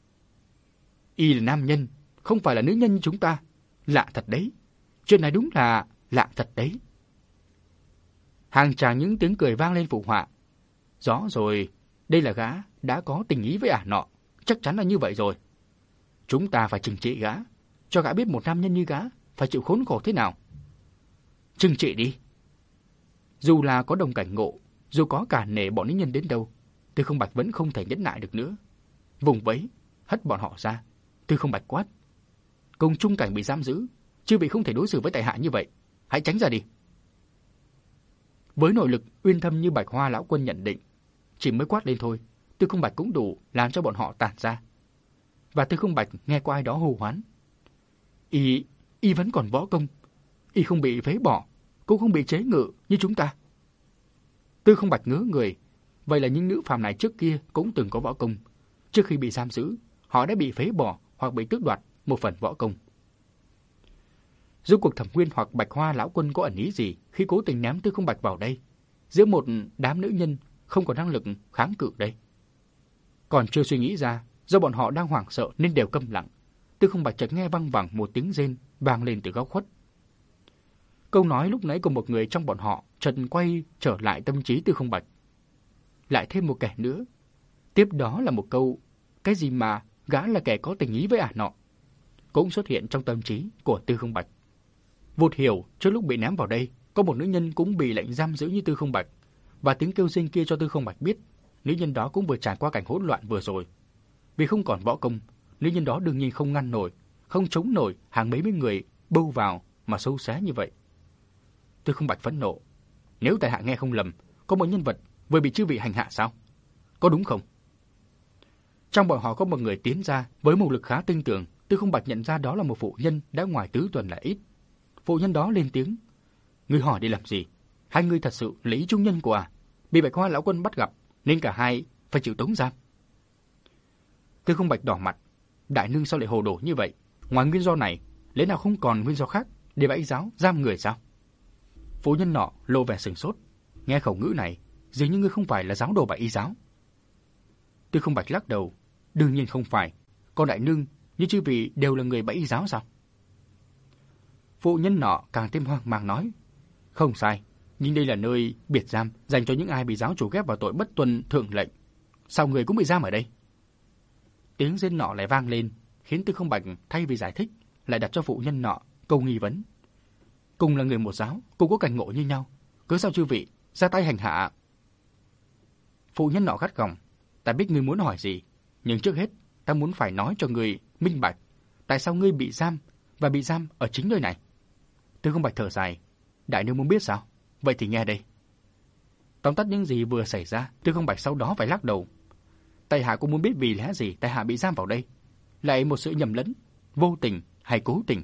Y là nam nhân, không phải là nữ nhân như chúng ta. Lạ thật đấy. Chuyện này đúng là lạ thật đấy. Hàng tràng những tiếng cười vang lên phụ họa. Rõ rồi, đây là gã đã có tình ý với ả nọ. Chắc chắn là như vậy rồi. Chúng ta phải trừng trị gã, cho gã biết một nam nhân như gã phải chịu khốn khổ thế nào. Trừng trị đi. Dù là có đồng cảnh ngộ, dù có cả nể bọn nữ nhân đến đâu, Tư Không Bạch vẫn không thể nhẫn nại được nữa. Vùng vẫy, hất bọn họ ra. Tư Không Bạch quát. Cùng chung cảnh bị giam giữ, chư vị không thể đối xử với tại hạ như vậy. Hãy tránh ra đi. Với nội lực uyên thâm như Bạch Hoa lão quân nhận định, chỉ mới quát lên thôi, Tư Không Bạch cũng đủ làm cho bọn họ tản ra. Và Tư Không Bạch nghe có ai đó hô hoán. Y vẫn còn võ công. Y không bị phế bỏ, cũng không bị chế ngự như chúng ta. Tư Không Bạch ngớ người. Vậy là những nữ phàm này trước kia cũng từng có võ công. Trước khi bị giam giữ, họ đã bị phế bỏ hoặc bị tước đoạt một phần võ công. Rốt cuộc Thẩm Nguyên hoặc Bạch Hoa lão quân có ẩn ý gì khi cố tình ném Tư Không Bạch vào đây, giữa một đám nữ nhân không có năng lực kháng cự đây? Còn chưa suy nghĩ ra, do bọn họ đang hoảng sợ nên đều câm lặng. Tư Không Bạch chợt nghe văng vẳng một tiếng rên vang lên từ góc khuất. Câu nói lúc nãy của một người trong bọn họ chợt quay trở lại tâm trí Tư Không Bạch. Lại thêm một kẻ nữa. Tiếp đó là một câu, cái gì mà gã là kẻ có tình ý với ả nọ, cũng xuất hiện trong tâm trí của Tư Không Bạch. Vụt hiểu trước lúc bị ném vào đây, có một nữ nhân cũng bị lệnh giam giữ như Tư Không Bạch, và tiếng kêu rên kia cho Tư Không Bạch biết, nữ nhân đó cũng vừa trải qua cảnh hỗn loạn vừa rồi. Vì không còn võ công, nữ nhân đó đương nhiên không ngăn nổi, không chống nổi hàng mấy mươi người bâu vào mà xâu xá như vậy. Tư Không Bạch phẫn nộ. Nếu tại hạ nghe không lầm, có một nhân vật vừa bị chư vị hành hạ sao? Có đúng không? Trong bọn họ có một người tiến ra với một lực khá tinh tường. Tư Không Bạch nhận ra đó là một phụ nhân đã ngoài tứ tuần là ít. Phụ nhân đó lên tiếng. Ngươi hỏi đi làm gì? Hai người thật sự là ý trung nhân của bị Bạch Hoa lão quân bắt gặp, nên cả hai phải chịu tống giam. Tư Không Bạch đỏ mặt. Đại nương sao lại hồ đồ như vậy? Ngoài nguyên do này, lẽ nào không còn nguyên do khác để Bạch Y giáo giam người sao? Phụ nhân nọ lộ vẻ sửng sốt. Nghe khẩu ngữ này, dường như ngươi không phải là giáo đồ Bạch Y giáo. Tư Không Bạch lắc đầu. Đương nhiên không phải. Còn đại nương như chư vị đều là người Bạch Y giáo sao? Phụ nhân nọ càng thêm hoang mang nói. Không sai, nhưng đây là nơi biệt giam dành cho những ai bị giáo chủ ghép vào tội bất tuân thượng lệnh. Sao người cũng bị giam ở đây? Tiếng rên nọ lại vang lên, khiến Tư Không Bạch thay vì giải thích lại đặt cho phụ nhân nọ câu nghi vấn. Cùng là người một giáo, cùng có cảnh ngộ như nhau, cớ sao chư vị ra tay hành hạ? Phụ nhân nọ gắt gỏng, ta biết ngươi muốn hỏi gì, nhưng trước hết ta muốn phải nói cho ngươi minh bạch, tại sao ngươi bị giam và bị giam ở chính nơi này. Tư Không Bạch thở dài, đại nương muốn biết sao? Vậy thì nghe đây. Tóm tắt những gì vừa xảy ra, Tư Không Bạch sau đó phải lắc đầu. Tại hạ cũng muốn biết vì lẽ gì tại hạ bị giam vào đây, lại một sự nhầm lẫn, vô tình hay cố tình.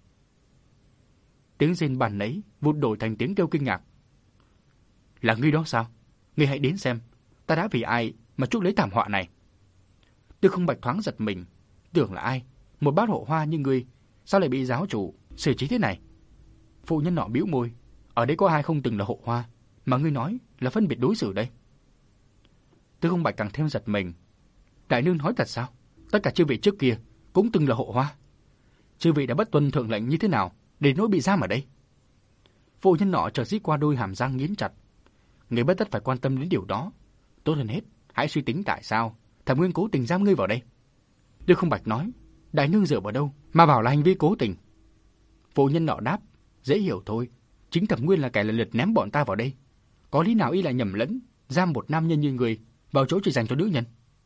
Tiếng rên bàn nấy vụt đổi thành tiếng kêu kinh ngạc. Là ngươi đó sao? Ngươi hãy đến xem, ta đã vì ai mà chuốc lấy thảm họa này. Tư Không Bạch thoáng giật mình, tưởng là ai, một bát hộ hoa như ngươi, sao lại bị giáo chủ xử trí thế này? Phụ nhân nọ bĩu môi, ở đây có ai không từng là hộ hoa, mà ngươi nói là phân biệt đối xử đây? Tư Không Bạch càng thêm giật mình. Đại nương nói thật sao? Tất cả chư vị trước kia cũng từng là hộ hoa. Chư vị đã bất tuân thượng lệnh như thế nào để nỗi bị giam ở đây? Phụ nhân nọ chợt rít qua đôi hàm răng nghiến chặt. Ngươi bất tất phải quan tâm đến điều đó. Tốt hơn hết, hãy suy tính tại sao Thẩm Nguyên cố tình giam ngươi vào đây. Tư Không Bạch nói, đại nương dựa vào đâu mà bảo là hành vi cố tình? Phụ nhân nọ đáp, dễ hiểu thôi. Chính Thẩm Nguyên là kẻ lần lượt ném bọn ta vào đây. Có lý nào y lại nhầm lẫn giam một nam nhân như người vào chỗ chỉ dành cho nữ nhân?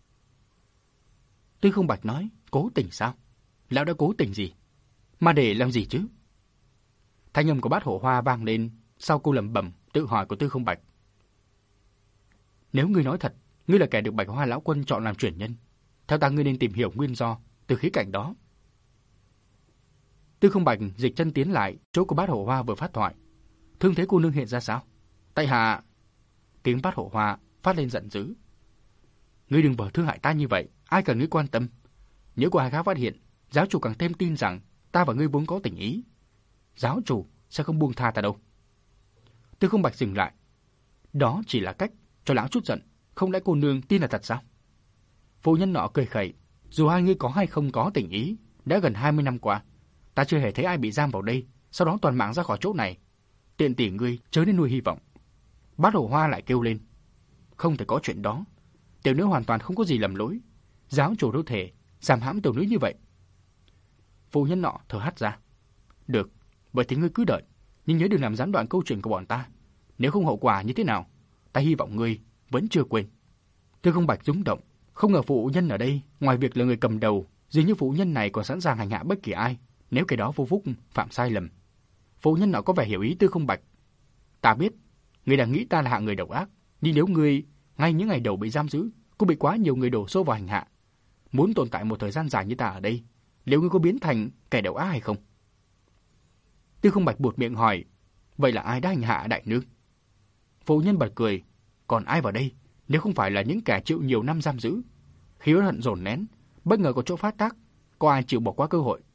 Tư Không Bạch nói, cố tình sao? Lão đã cố tình gì? Mà để làm gì chứ? Thanh âm của bát hộ hoa vang lên sau câu lẩm bẩm tự hỏi của Tư Không Bạch. Nếu ngươi nói thật, ngươi là kẻ được Bạch Hoa lão quân chọn làm truyền nhân, theo ta ngươi nên tìm hiểu nguyên do từ khía cạnh đó. Tư Không Bạch dịch chân tiến lại chỗ của bát hộ hoa vừa phát thoại. Thương thế cô nương hiện ra sao? Tại hạ... Tiếng bát hộ hoa phát lên giận dữ. Ngươi đừng bỏ thương hại ta như vậy, ai cần ngươi quan tâm. Nếu có ai khác phát hiện, giáo chủ càng thêm tin rằng ta và ngươi vốn có tình ý. Giáo chủ sẽ không buông tha ta đâu. Tư Không Bạch dừng lại. Đó chỉ là cách cho lão chút giận, không lẽ cô nương tin là thật sao? Phụ nhân nọ cười khẩy, dù hai ngươi có hay không có tình ý, đã gần 20 năm qua, ta chưa hề thấy ai bị giam vào đây, sau đó toàn mạng ra khỏi chỗ này. Tiện tỷ ngươi chớ nên nuôi hy vọng. Bát Hổ Hoa lại kêu lên, không thể có chuyện đó. Tiểu nữ hoàn toàn không có gì lầm lỗi, giáo chủ đâu thể giam hãm tiểu nữ như vậy. Phụ nhân nọ thở hắt ra. Được, vậy thì ngươi cứ đợi, nhưng nhớ đừng làm gián đoạn câu chuyện của bọn ta. Nếu không hậu quả như thế nào, ta hy vọng ngươi vẫn chưa quên. Tư Không Bạch rung động, không ngờ phụ nhân ở đây ngoài việc là người cầm đầu, dường như phụ nhân này còn sẵn sàng hành hạ bất kỳ ai nếu kẻ đó vô phúc phạm sai lầm. Phụ nhân nọ có vẻ hiểu ý Tư Không Bạch. Ta biết, ngươi đang nghĩ ta là hạng người độc ác, nhưng nếu ngươi ngay những ngày đầu bị giam giữ, cũng bị quá nhiều người đổ xô vào hành hạ, muốn tồn tại một thời gian dài như ta ở đây, liệu ngươi có biến thành kẻ độc ác hay không? Tư Không Bạch buột miệng hỏi, vậy là ai đã hành hạ đại nương? Phụ nhân bật cười, còn ai vào đây nếu không phải là những kẻ chịu nhiều năm giam giữ, khí hận dồn nén, bất ngờ có chỗ phát tác, có ai chịu bỏ qua cơ hội?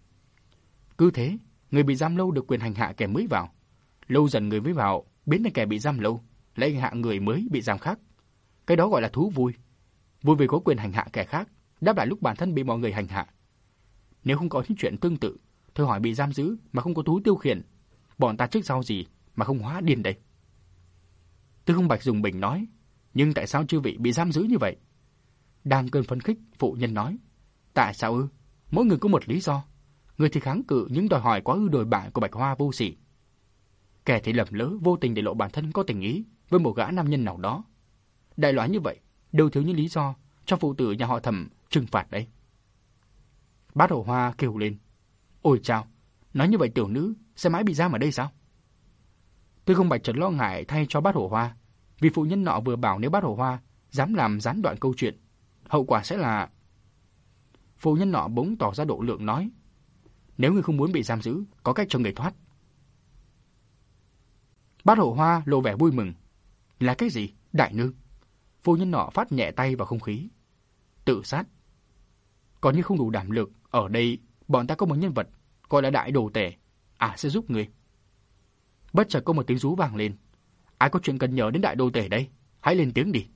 Cứ thế, người bị giam lâu được quyền hành hạ kẻ mới vào, lâu dần người mới vào biến thành kẻ bị giam lâu, lại hành hạ người mới bị giam khác. Cái đó gọi là thú vui, vui vì có quyền hành hạ kẻ khác, đáp lại lúc bản thân bị mọi người hành hạ. Nếu không có những chuyện tương tự, thử hỏi bị giam giữ mà không có thú tiêu khiển, bọn ta trước sau gì mà không hóa điên đây? Tư Không Bạch dùng bình nói, nhưng tại sao chư vị bị giam giữ như vậy? Đang cơn phấn khích, phụ nhân nói, tại sao ư? Mỗi người có một lý do. Người thì kháng cự những đòi hỏi quá ư đồi bại của Bạch Hoa vô sỉ. Kẻ thì lầm lỡ vô tình để lộ bản thân có tình ý với một gã nam nhân nào đó. Đại loại như vậy, đâu thiếu những lý do cho phụ tử nhà họ Thẩm trừng phạt đấy. Bát Hổ Hoa kêu lên, ôi chao, nói như vậy tiểu nữ sẽ mãi bị giam ở đây sao? Tư Không Bạch chợt lo ngại thay cho Bát Hổ Hoa, vì phụ nhân nọ vừa bảo nếu Bát Hổ Hoa dám làm gián đoạn câu chuyện, hậu quả sẽ là... Phụ nhân nọ bỗng tỏ ra độ lượng nói, nếu ngươi không muốn bị giam giữ, có cách cho người thoát. Bát Hổ Hoa lộ vẻ vui mừng, là cái gì, đại nương? Phụ nhân nọ phát nhẹ tay vào không khí, tự sát. Còn như không đủ đảm lực, ở đây bọn ta có một nhân vật gọi là đại đồ tể, sẽ giúp ngươi. Bất chợt có một tiếng rú vang lên, ai có chuyện cần nhờ đến đại đồ tể đây, hãy lên tiếng đi.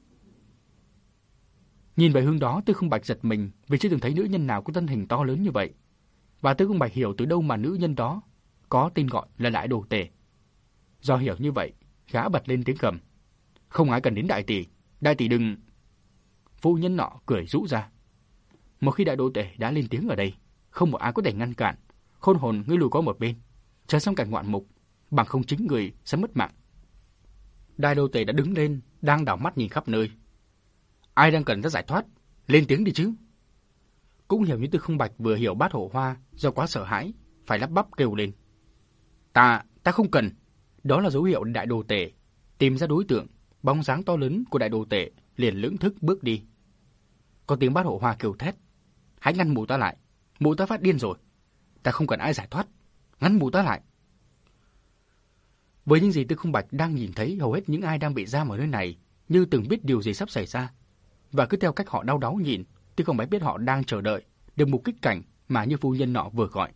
Nhìn về hướng đó, Tư Không Bạch giật mình vì chưa từng thấy nữ nhân nào có thân hình to lớn như vậy, và Tư Không Bạch hiểu từ đâu mà nữ nhân đó có tên gọi là đại đồ tể. Do hiểu như vậy, gã bật lên tiếng gầm, không ai cần đến đại tỷ đừng. Phụ nhân nọ cười rũ ra, một khi đại đồ tể đã lên tiếng ở đây, không một ai có thể ngăn cản. Khôn hồn ngươi lùi qua một bên, chờ xong cảnh ngoạn mục, bằng không chính người sẽ mất mạng. Đại đồ tể đã đứng lên, đang đảo mắt nhìn khắp nơi. Ai đang cần ta giải thoát? Lên tiếng đi chứ. Cũng hiểu như Tư Không Bạch vừa hiểu Bát Hổ Hoa do quá sợ hãi, phải lắp bắp kêu lên. Ta không cần. Đó là dấu hiệu đại đồ tể tìm ra đối tượng. Bóng dáng to lớn của đại đồ tể liền lững thững bước đi. Có tiếng Bát Hổ Hoa kêu thét. Hãy ngăn mụ ta lại. Mụ ta phát điên rồi. Ta không cần ai giải thoát. Ngăn mụ ta lại. Với những gì Tư Không Bạch đang nhìn thấy, hầu hết những ai đang bị giam ở nơi này như từng biết điều gì sắp xảy ra. Và cứ theo cách họ đau đáu nhìn, Tư Không Bạch biết họ đang chờ đợi được một kích cảnh mà như phu nhân nọ vừa gọi.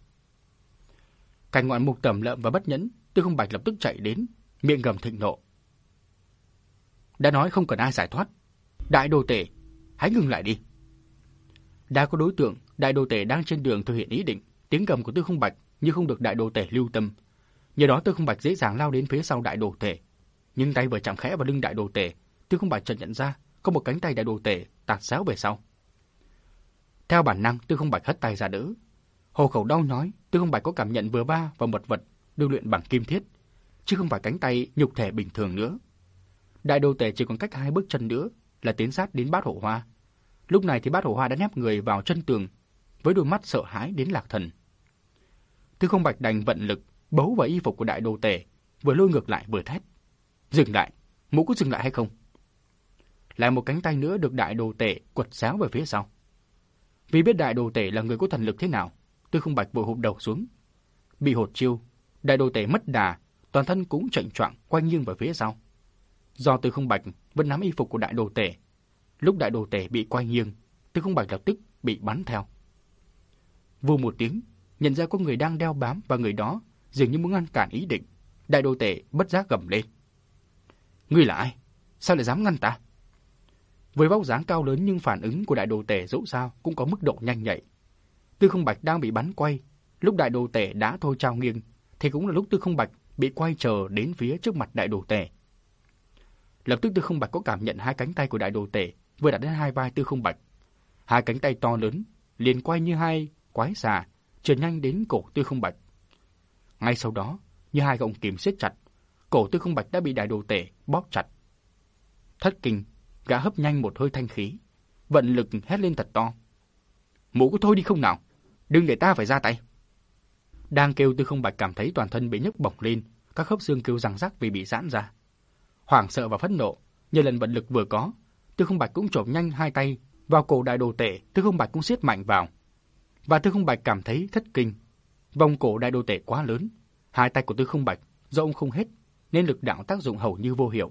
Cảnh ngoạn mục tẩm lợm và bất nhẫn, Tư Không Bạch lập tức chạy đến, miệng gầm thịnh nộ. Đã nói không cần ai giải thoát. Đại đồ tể, hãy ngừng lại đi. Đã có đối tượng, đại đồ tể đang trên đường thực hiện ý định. Tiếng gầm của Tư Không Bạch như không được đại đồ tể lưu tâm. Nhờ đó Tư Không Bạch dễ dàng lao đến phía sau đại đồ tể. Nhưng tay vừa chạm khẽ vào lưng đại đồ tể, Tư Không Bạch chợt nhận ra có một cánh tay đại đồ tể tạt xéo về sau. Theo bản năng, Tư Không Bạch hất tay ra đỡ. Hồ khẩu đau nhói, Tư Không Bạch có cảm nhận vừa va vào một vật được luyện bằng kim thiết, chứ không phải cánh tay nhục thể bình thường nữa. Đại đồ tể chỉ còn cách 2 bước chân nữa là tiến sát đến Bát Hổ Hoa. Lúc này thì Bát Hổ Hoa đã nép người vào chân tường, với đôi mắt sợ hãi đến lạc thần. Tư Không Bạch đành vận lực bấu vào y phục của đại đồ tể, vừa lôi ngược lại vừa thét. Dừng lại, mụ có dừng lại hay không? Lại một cánh tay nữa được đại đồ tể quật xéo về phía sau. Vì biết đại đồ tể là người có thần lực thế nào, Tư Không Bạch vội hụp đầu xuống. Bị hột chiêu, đại đồ tể mất đà, toàn thân cũng chệnh choạng quay nghiêng về phía sau. Do Tư Không Bạch vẫn nắm y phục của đại đồ tể, lúc đại đồ tể bị quay nghiêng, Tư Không Bạch lập tức bị bắn theo. Vù một tiếng, nhận ra có người đang đeo bám vào người đó, dường như muốn ngăn cản ý định. Đại đồ tể bất giác gầm lên. Ngươi là ai? Sao lại dám ngăn ta? Với vóc dáng cao lớn nhưng phản ứng của đại đồ tể dẫu sao cũng có mức độ nhanh nhạy. Tư Không Bạch đang bị bắn quay, lúc đại đồ tể đã thôi trao nghiêng, thì cũng là lúc Tư Không Bạch bị quay trở đến phía trước mặt đại đồ tể. Lập tức Tư Không Bạch có cảm nhận 2 cánh tay của đại đồ tể vừa đặt đến 2 vai Tư Không Bạch. 2 cánh tay to lớn liền quay như 2 quái xà, trườn nhanh đến cổ Tư Không Bạch. Ngay sau đó, như 2 gọng kìm siết chặt, cổ Tư Không Bạch đã bị đại đồ tể bóp chặt. Thất kinh, gã hấp nhanh một hơi thanh khí, vận lực hét lên thật to. Mụ có thôi đi không nào, đừng để ta phải ra tay. Đang kêu, Tư Không Bạch cảm thấy toàn thân bị nhấc bổng lên, các khớp xương kêu răng rắc vì bị giãn ra. Hoảng sợ và phẫn nộ, nhờ lần vận lực vừa có, Tư Không Bạch cũng chộp nhanh 2 tay vào cổ đại đồ tể, Tư Không Bạch cũng siết mạnh vào. Và Tư Không Bạch cảm thấy thất kinh, vòng cổ đại đồ tể quá lớn, 2 tay của Tư Không Bạch do ông không hết nên lực đạo tác dụng hầu như vô hiệu.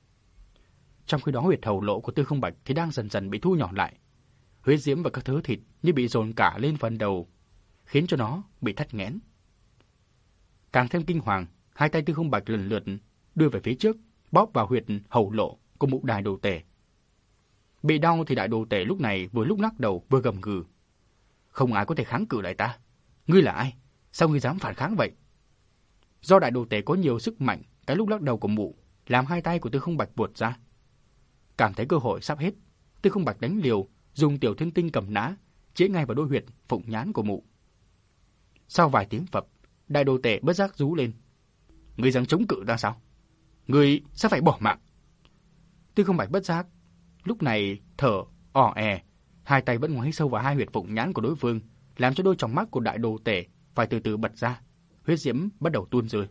Trong khi đó huyệt hầu lỗ của Tư Không Bạch thì đang dần dần bị thu nhỏ lại, huyết diễm và các thớ thịt như bị dồn cả lên phần đầu, khiến cho nó bị thắt nghẽn. Càng thêm kinh hoàng, 2 tay Tư Không Bạch lần lượt đưa về phía trước, bóp vào huyệt hầu lỗ của mụ đại đồ tể. Bị đau thì đại đồ tể lúc này vừa lúc lắc đầu vừa gầm gừ. Không ai có thể kháng cự lại ta. Ngươi là ai? Sao ngươi dám phản kháng vậy? Do đại đồ tể có nhiều sức mạnh, cái lúc lắc đầu của mụ làm 2 tay của Tư Không Bạch buột ra. Cảm thấy cơ hội sắp hết, Tư Không Bạch đánh liều, dùng tiểu thiên tinh cầm nã chĩa ngay vào đôi huyệt phụng nhãn của mụ. Sau vài tiếng phập, đại đồ tể bất giác rú lên. Ngươi dám chống cự ta sao? Ngươi sẽ phải bỏ mạng. Tư Không Bạch bất giác lúc này thở ò è, 2 tay vẫn ngoáy sâu vào 2 huyệt phụng nhãn của đối phương, làm cho đôi tròng mắt của đại đồ tể phải từ từ bật ra, huyết diễm bắt đầu tuôn rơi.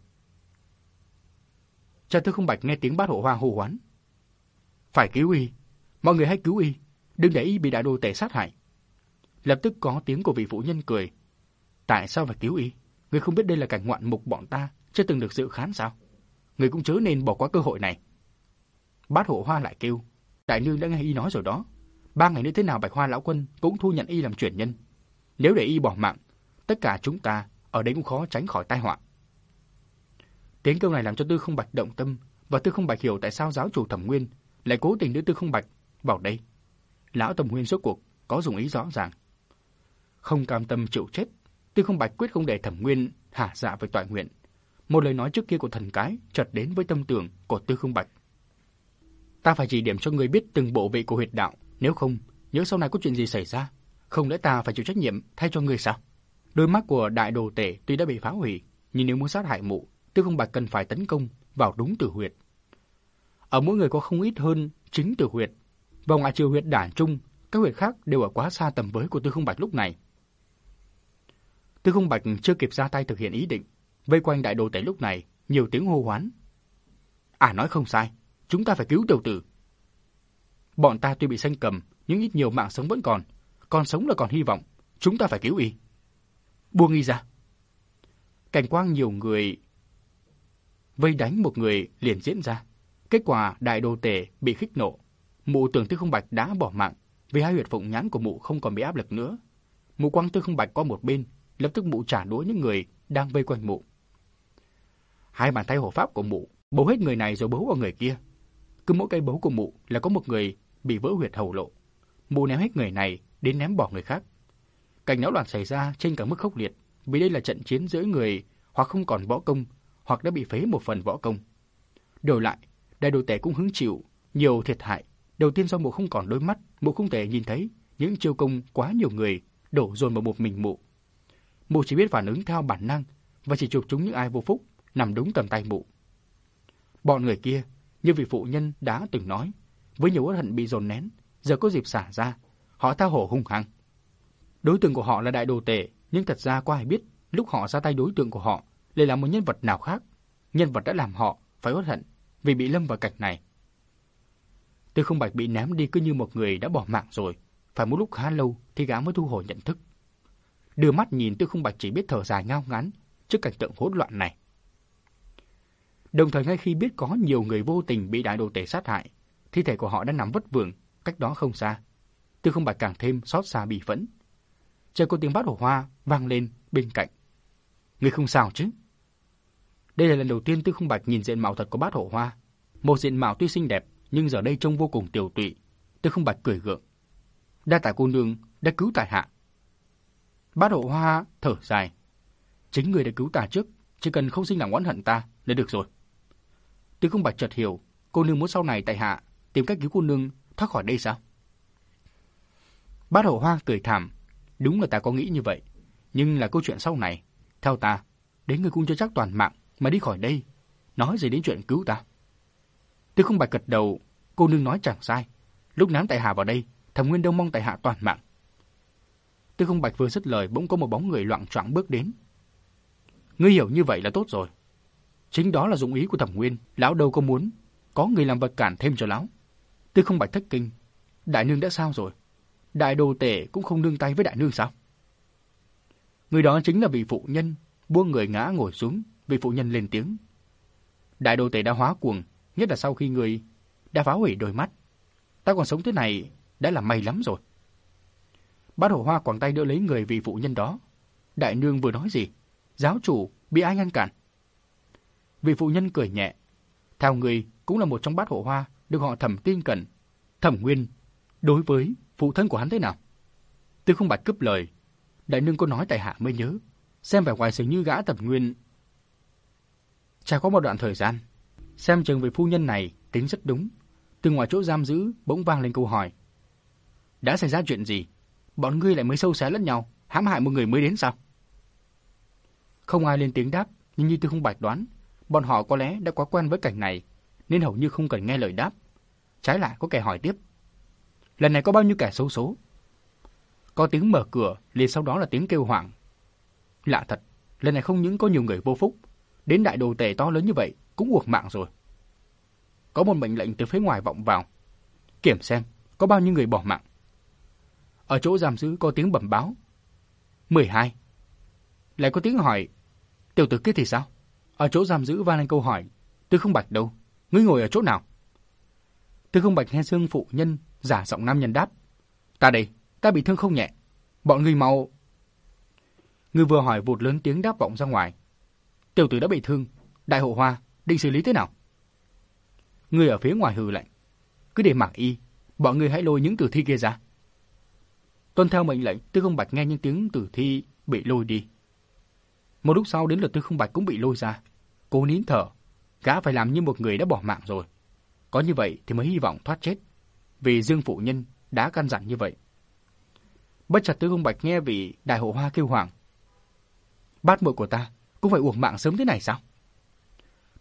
Cha Tư Không Bạch nghe tiếng Bát Hổ Hoa hô hoán. Phải cứu y, mọi người hãy cứu y, đừng để y bị đại đồ tể sát hại. Lập tức có tiếng của vị phụ nhân cười. Tại sao phải cứu y? Ngươi không biết đây là cảnh ngoạn mục bọn ta chưa từng được dự khán sao? Ngươi cũng chớ nên bỏ qua cơ hội này. Bát Hổ Hoa lại kêu. Đại nương đã nghe y nói rồi đó. 3 ngày nữa thế nào Bạch Hoa lão quân cũng thu nhận y làm truyền nhân. Nếu để y bỏ mạng, tất cả chúng ta ở đây cũng khó tránh khỏi tai họa. Tiếng kêu này làm cho Tư Không Bạch động tâm, và Tư Không Bạch hiểu tại sao giáo chủ Thẩm Nguyên lại cố tình đưa Tư Không Bạch vào đây. Lão Thẩm Nguyên rốt cuộc có dụng ý rõ ràng. Không cam tâm chịu chết, Tư Không Bạch quyết không để Thẩm Nguyên hả dạ về toại nguyện. Một lời nói trước kia của thần cái chợt đến với tâm tưởng của Tư Không Bạch. Ta phải chỉ điểm cho người biết từng bộ vị của huyệt đạo, nếu không, nhớ sau này có chuyện gì xảy ra, không lẽ ta phải chịu trách nhiệm thay cho người sao? Đôi mắt của đại đồ tể tuy đã bị phá hủy, nhưng nếu muốn sát hại mụ, Tư Không Bạch cần phải tấn công vào đúng tử huyệt. Ở mỗi người có không ít hơn chính tử huyệt. Và ngoại trừ huyệt đản trung, các huyệt khác đều ở quá xa tầm với của Tư Không Bạch lúc này. Tư Không Bạch chưa kịp ra tay thực hiện ý định, vây quanh đại đồ tể lúc này nhiều tiếng hô hoán. Nói không sai, chúng ta phải cứu tiểu tử. Bọn ta tuy bị sanh cầm, nhưng ít nhiều mạng sống vẫn còn sống là còn hy vọng, chúng ta phải cứu y. Buông y ra. Cảnh quang nhiều người vây đánh một người liền diễn ra. Kết quả đại đồ tể bị khích nộ. Mụ tưởng Tư Không Bạch đã bỏ mạng, vì hai huyệt phụng nhãn của mụ không còn bị áp lực nữa. Mụ quăng Tư Không Bạch qua một bên, lập tức mụ trả đũa những người đang vây quanh mụ. Hai bàn tay hộ pháp của mụ bấu hết người này rồi bấu vào người kia. Cứ mỗi cây bấu của mụ là có một người bị vỡ huyệt hầu lộ. Mụ ném hết người này đến ném bỏ người khác. Cảnh náo loạn xảy ra trên cả mức khốc liệt, vì đây là trận chiến giữa người hoặc không còn võ công, hoặc đã bị phế một phần võ công. Đổi lại, đại đồ tể cũng hứng chịu nhiều thiệt hại. Đầu tiên do mụ không còn đôi mắt, mụ không thể nhìn thấy những chiêu công quá nhiều người đổ dồn vào một mình mụ. Mụ chỉ biết phản ứng theo bản năng và chỉ chụp trúng những ai vô phúc nằm đúng tầm tay mụ. Bọn người kia, như vị phụ nhân đã từng nói, với nhiều uất hận bị dồn nén, giờ có dịp xả ra, họ tha hổ hung hăng. Đối tượng của họ là đại đồ tể, nhưng thật ra có ai biết lúc họ ra tay đối tượng của họ lại là một nhân vật nào khác, nhân vật đã làm họ phải uất hận vì bị lâm vào cảnh này. Tư Không Bạch bị ném đi cứ như một người đã bỏ mạng rồi, phải một lúc khá lâu thì gã mới thu hồi nhận thức. Đưa mắt nhìn Tư Không Bạch chỉ biết thở dài ngao ngán trước cảnh tượng hỗn loạn này. Đồng thời ngay khi biết có nhiều người vô tình bị đại đồ tể sát hại, thi thể của họ đã nằm vất vưởng cách đó không xa. Tư Không Bạch càng thêm xót xa bi phẫn. Chợt có tiếng bát hổ hoa vang lên bên cạnh. Ngươi không sao chứ? Đây là lần đầu tiên Tư Không Bạch nhìn diện mạo thật của bát hổ hoa. Một diện mạo tuy xinh đẹp nhưng giờ đây trông vô cùng tiều tụy. Tư Không Bạch cười gượng. Đa tạ cô nương đã cứu tại hạ. Bát hổ hoa thở dài. Chính người đã cứu ta trước, chỉ cần không sinh lòng oán hận ta là được rồi. Tư Không Bạch chợt hiểu, cô nương muốn sau này tại hạ tìm cách cứu cô nương thoát khỏi đây sao? Bát hổ hoa cười thảm. Đúng là ta có nghĩ như vậy, nhưng là câu chuyện sau này. Theo ta, đến người cũng chưa chắc toàn mạng mà đi khỏi đây, nói gì đến chuyện cứu ta. Tư Không Bạch gật đầu. Cô nương nói chẳng sai. Lúc ném tại hạ vào đây, Thẩm Nguyên đâu mong tại hạ toàn mạng. Tư Không Bạch vừa dứt lời, bỗng có một bóng người loạng choạng bước đến. Ngươi hiểu như vậy là tốt rồi. Chính đó là dụng ý của Thẩm Nguyên. Lão đâu có muốn có người làm vật cản thêm cho lão. Tư Không Bạch thất kinh. Đại nương đã sao rồi? Đại đồ tể cũng không nương tay với đại nương sao? Người đó chính là vị phụ nhân. Buông người ngã ngồi xuống, vị phụ nhân lên tiếng. Đại đồ tể đã hóa cuồng, nhất là sau khi người đã phá hủy đôi mắt. Ta còn sống thế này đã là may lắm rồi. Bát hổ hoa quàng tay đỡ lấy người vị phụ nhân đó. Đại nương vừa nói gì? Giáo chủ bị ai ngăn cản? Vị phụ nhân cười nhẹ. Theo người cũng là một trong bát hổ hoa được họ Thẩm tin cẩn. Thẩm Nguyên đối với phụ thân của hắn thế nào? Tư Không Bạch cướp lời. Đại nương có nói tại hạ mới nhớ. Xem vẻ ngoài dường như gã Thẩm Nguyên. Trải qua một đoạn thời gian, xem chừng vị phu nhân này tính rất đúng. Từ ngoài chỗ giam giữ bỗng vang lên câu hỏi. Đã xảy ra chuyện gì? Bọn ngươi lại mới sâu xé lẫn nhau, hãm hại một người mới đến sao? Không ai lên tiếng đáp, nhưng như Tư Không Bạch đoán, bọn họ có lẽ đã quá quen với cảnh này, nên hầu như không cần nghe lời đáp. Trái lại có kẻ hỏi tiếp. Lần này có bao nhiêu kẻ xấu số? Có tiếng mở cửa, liền sau đó là tiếng kêu hoảng. Lạ thật, lần này không những có nhiều người vô phúc, đến đại đồ tể to lớn như vậy cũng uổng mạng rồi. Có một mệnh lệnh từ phía ngoài vọng vào. Kiểm xem, có bao nhiêu người bỏ mạng. Ở chỗ giam giữ có tiếng bẩm báo. 12. Lại có tiếng hỏi. Tiểu tử kia thì sao? Ở chỗ giam giữ vang lên câu hỏi. Tư Không Bạch đâu? Ngươi ngồi ở chỗ nào? Tư Không Bạch nghe xương phụ nhân giả giọng nam nhân đáp. Ta đây, ta bị thương không nhẹ. Bọn ngươi mau. Người vừa hỏi vụt lớn tiếng đáp vọng ra ngoài. Tiểu tử đã bị thương. Đại hộ hoa định xử lý thế nào? Người ở phía ngoài hừ lạnh. Cứ để mặc y. Bọn ngươi hãy lôi những tử thi kia ra. Tuân theo mệnh lệnh, Tư Không Bạch nghe những tiếng tử thi bị lôi đi. Một lúc sau đến lượt Tư Không Bạch cũng bị lôi ra. Cố nín thở. Gã phải làm như một người đã bỏ mạng rồi. Có như vậy thì mới hy vọng thoát chết. Vì Dương phụ nhân đã căn dặn như vậy. Bất chợt Tư Không Bạch nghe vị đại hộ hoa kêu hoảng. Bát muội của ta cũng phải uổng mạng sớm thế này sao?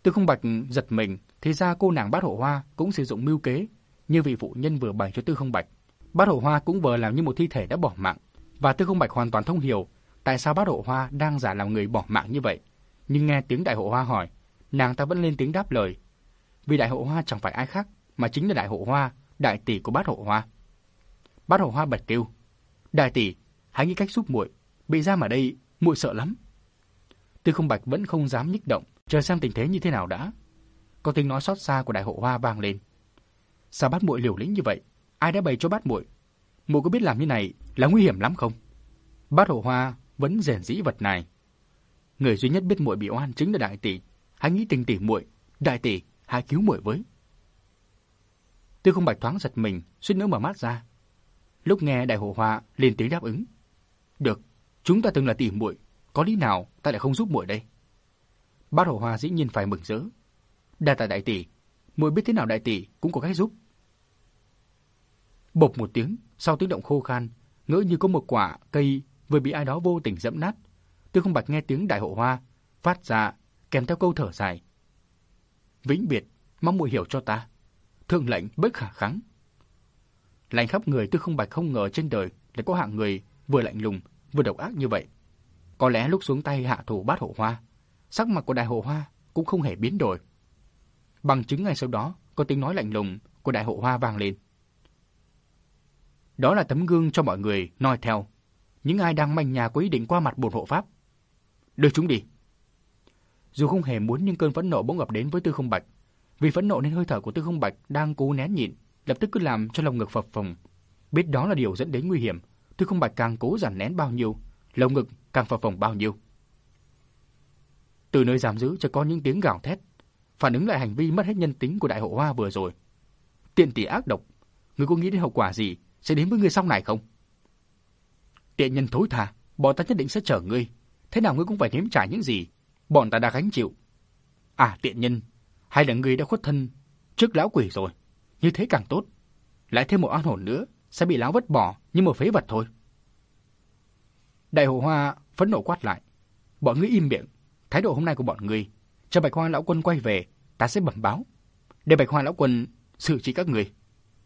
Tư Không Bạch giật mình, thì ra cô nàng Bát Hộ Hoa cũng sử dụng mưu kế như vị phụ nhân vừa bày cho Tư Không Bạch. Bát Hộ Hoa cũng vừa làm như một thi thể đã bỏ mạng, và Tư Không Bạch hoàn toàn thông hiểu tại sao Bát Hộ Hoa đang giả làm người bỏ mạng như vậy. Nhưng nghe tiếng Đại Hộ Hoa hỏi, nàng ta vẫn lên tiếng đáp lời, vì Đại Hộ Hoa chẳng phải ai khác mà chính là Đại Hộ Hoa, đại tỷ của Bát Hộ Hoa. Bát Hộ Hoa bật kêu, đại tỷ, hãy nghĩ cách giúp muội, bị giam ở đây muội sợ lắm. Tư Không Bạch vẫn không dám nhích động, chờ xem tình thế như thế nào đã. Có tiếng nói xót xa của Đại Hộ Hoa vang lên. Sao Bát muội liều lĩnh như vậy? Ai đã bày cho Bát muội? Muội có biết làm như này là nguy hiểm lắm không? Bát Hộ Hoa vẫn rèn dĩ vật này. Người duy nhất biết muội bị oan chính là đại tỷ. Hãy nghĩ tình tỷ muội, đại tỷ, hãy cứu muội với. Tư Không Bạch thoáng giật mình, suýt nữa mở mắt ra. Lúc nghe Đại Hộ Hoa lên tiếng đáp ứng, được, chúng ta từng là tỷ muội, có lý nào ta lại không giúp muội đây? Bát Hộ Hoa dĩ nhiên phải mừng rỡ. Đa tạ đại tỷ, muội biết thế nào đại tỷ cũng có cách giúp. Bộp một tiếng, sau tiếng động khô khan, ngỡ như có một quả cây vừa bị ai đó vô tình giẫm nát. Tư Không Bạch nghe tiếng Đại Hộ Hoa phát ra kèm theo câu thở dài. Vĩnh biệt, mong muội hiểu cho ta. Thượng lệnh bất khả kháng. Lạnh khắp người, Tư Không Bạch không ngờ trên đời lại có hạng người vừa lạnh lùng vừa độc ác như vậy. Có lẽ lúc xuống tay hạ thủ Bát Hộ Hoa, sắc mặt của Đại Hộ Hoa cũng không hề biến đổi. Bằng chứng ngay sau đó, có tiếng nói lạnh lùng của Đại Hộ Hoa vang lên. Đó là tấm gương cho mọi người noi theo. Những ai đang manh nhà có ý định qua mặt bổn hộ pháp, đưa chúng đi. Dù không hề muốn nhưng cơn phẫn nộ bỗng ập đến với Tư Không Bạch. Vì phẫn nộ nên hơi thở của Tư Không Bạch đang cố nén nhịn, lập tức cứ làm cho lồng ngực phập phồng. Biết đó là điều dẫn đến nguy hiểm, Tư Không Bạch càng cố dằn nén bao nhiêu, lồng ngực càng phập phồng bao nhiêu. Từ nơi giam giữ chợt có những tiếng gào thét, phản ứng lại hành vi mất hết nhân tính của Đại Hộ Hoa vừa rồi. Tiện tỷ ác độc, ngươi có nghĩ đến hậu quả gì sẽ đến với ngươi sau này không? Tiện nhân thối tha, bọn ta nhất định sẽ chở ngươi. Thế nào ngươi cũng phải nếm trải những gì bọn ta đã gánh chịu. À tiện nhân, hay là ngươi đã khuất thân trước lão quỷ rồi? Như thế càng tốt. Lại thêm một oan hồn nữa sẽ bị lão vứt bỏ như một phế vật thôi. Đại Hộ Hoa phẫn nộ quát lại. Bọn ngươi im miệng. Thái độ hôm nay của bọn ngươi, cho Bạch Hoa lão quân quay về, ta sẽ bẩm báo để Bạch Hoa lão quân xử trí các ngươi.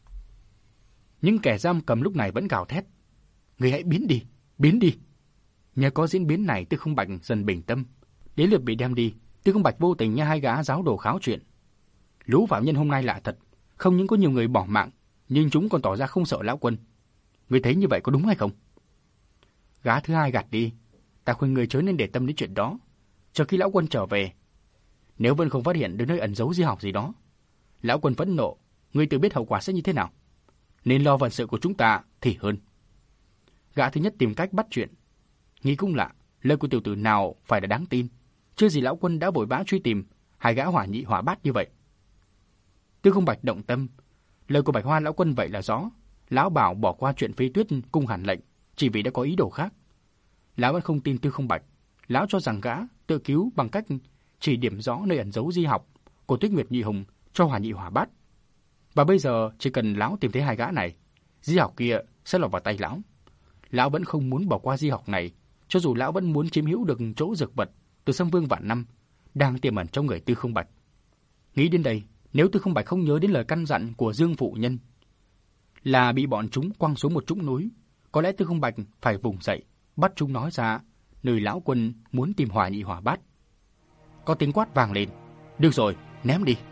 Những kẻ giam cầm lúc này vẫn gào thét. Ngươi hãy biến đi, biến đi. Nhờ có diễn biến này, Tư Không Bạch dần bình tâm. Đến lượt bị đem đi, Tư Không Bạch vô tình nghe hai gã giáo đồ kháo chuyện. Lũ phạm nhân hôm nay lạ thật, không những có nhiều người bỏ mạng, nhưng chúng còn tỏ ra không sợ lão quân. Ngươi thấy như vậy có đúng hay không? Gã thứ hai gạt đi. Ta khuyên ngươi chớ nên để tâm đến chuyện đó, cho khi lão quân trở về. Nếu vẫn không phát hiện được nơi ẩn giấu di học gì đó, lão quân phẫn nộ, ngươi tự biết hậu quả sẽ như thế nào. Nên lo vận sự của chúng ta thì hơn. Gã thứ nhất tìm cách bắt chuyện. Nghĩ cũng lạ, lời của tiểu tử nào phải là đáng tin, chưa gì lão quân đã vội vã truy tìm hai gã hỏa nhị hỏa bát như vậy. Tư Không Bạch động tâm, lời của Bạch Hoa lão quân vậy là rõ. Lão bảo bỏ qua chuyện Phi Tuyết cung hàn lệnh chỉ vì đã có ý đồ khác. Lão vẫn không tin Tư Không Bạch. Lão cho rằng gã tự cứu bằng cách chỉ điểm rõ nơi ẩn giấu di học của Tuyết Nguyệt Nhị Hùng cho hỏa nhị hỏa bát. Và bây giờ chỉ cần lão tìm thấy hai gã này, di học kia sẽ lọt vào tay lão. Lão vẫn không muốn bỏ qua di học này, cho dù lão vẫn muốn chiếm hữu được chỗ dược vật từ Sâm Vương vạn năm đang tiềm ẩn trong người Tư Không Bạch. Nghĩ đến đây, nếu Tư Không Bạch không nhớ đến lời căn dặn của Dương phụ nhân là bị bọn chúng quăng xuống một trũng núi, có lẽ Tư Không Bạch phải vùng dậy, bắt chúng nói ra nơi lão quân muốn tìm hỏa nhị hỏa bát. Có tiếng quát vang lên. Được rồi, ném đi.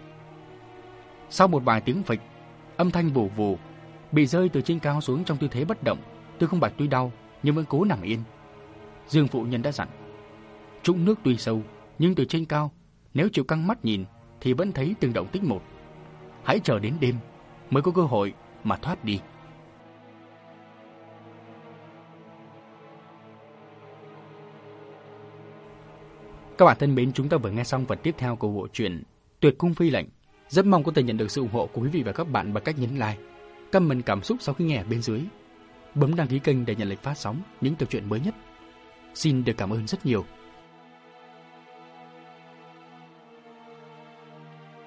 Sau một vài tiếng phịch, âm thanh vù vù, bị rơi từ trên cao xuống trong tư thế bất động, Tư Không Bạch tuy đau nhưng vẫn cố nằm yên. Dương phụ nhân đã dặn, trũng nước tuy sâu nhưng từ trên cao, nếu chịu căng mắt nhìn thì vẫn thấy từng động tích một. Hãy chờ đến đêm mới có cơ hội mà thoát đi. Các bạn thân mến, chúng ta vừa nghe xong phần tiếp theo của bộ truyện Tuyệt Cung Phi Lệnh. Rất mong có thể nhận được sự ủng hộ của quý vị và các bạn bằng cách nhấn like, comment cảm xúc sau khi nghe ở bên dưới, bấm đăng ký kênh để nhận lịch phát sóng những tập truyện mới nhất. Xin được cảm ơn rất nhiều.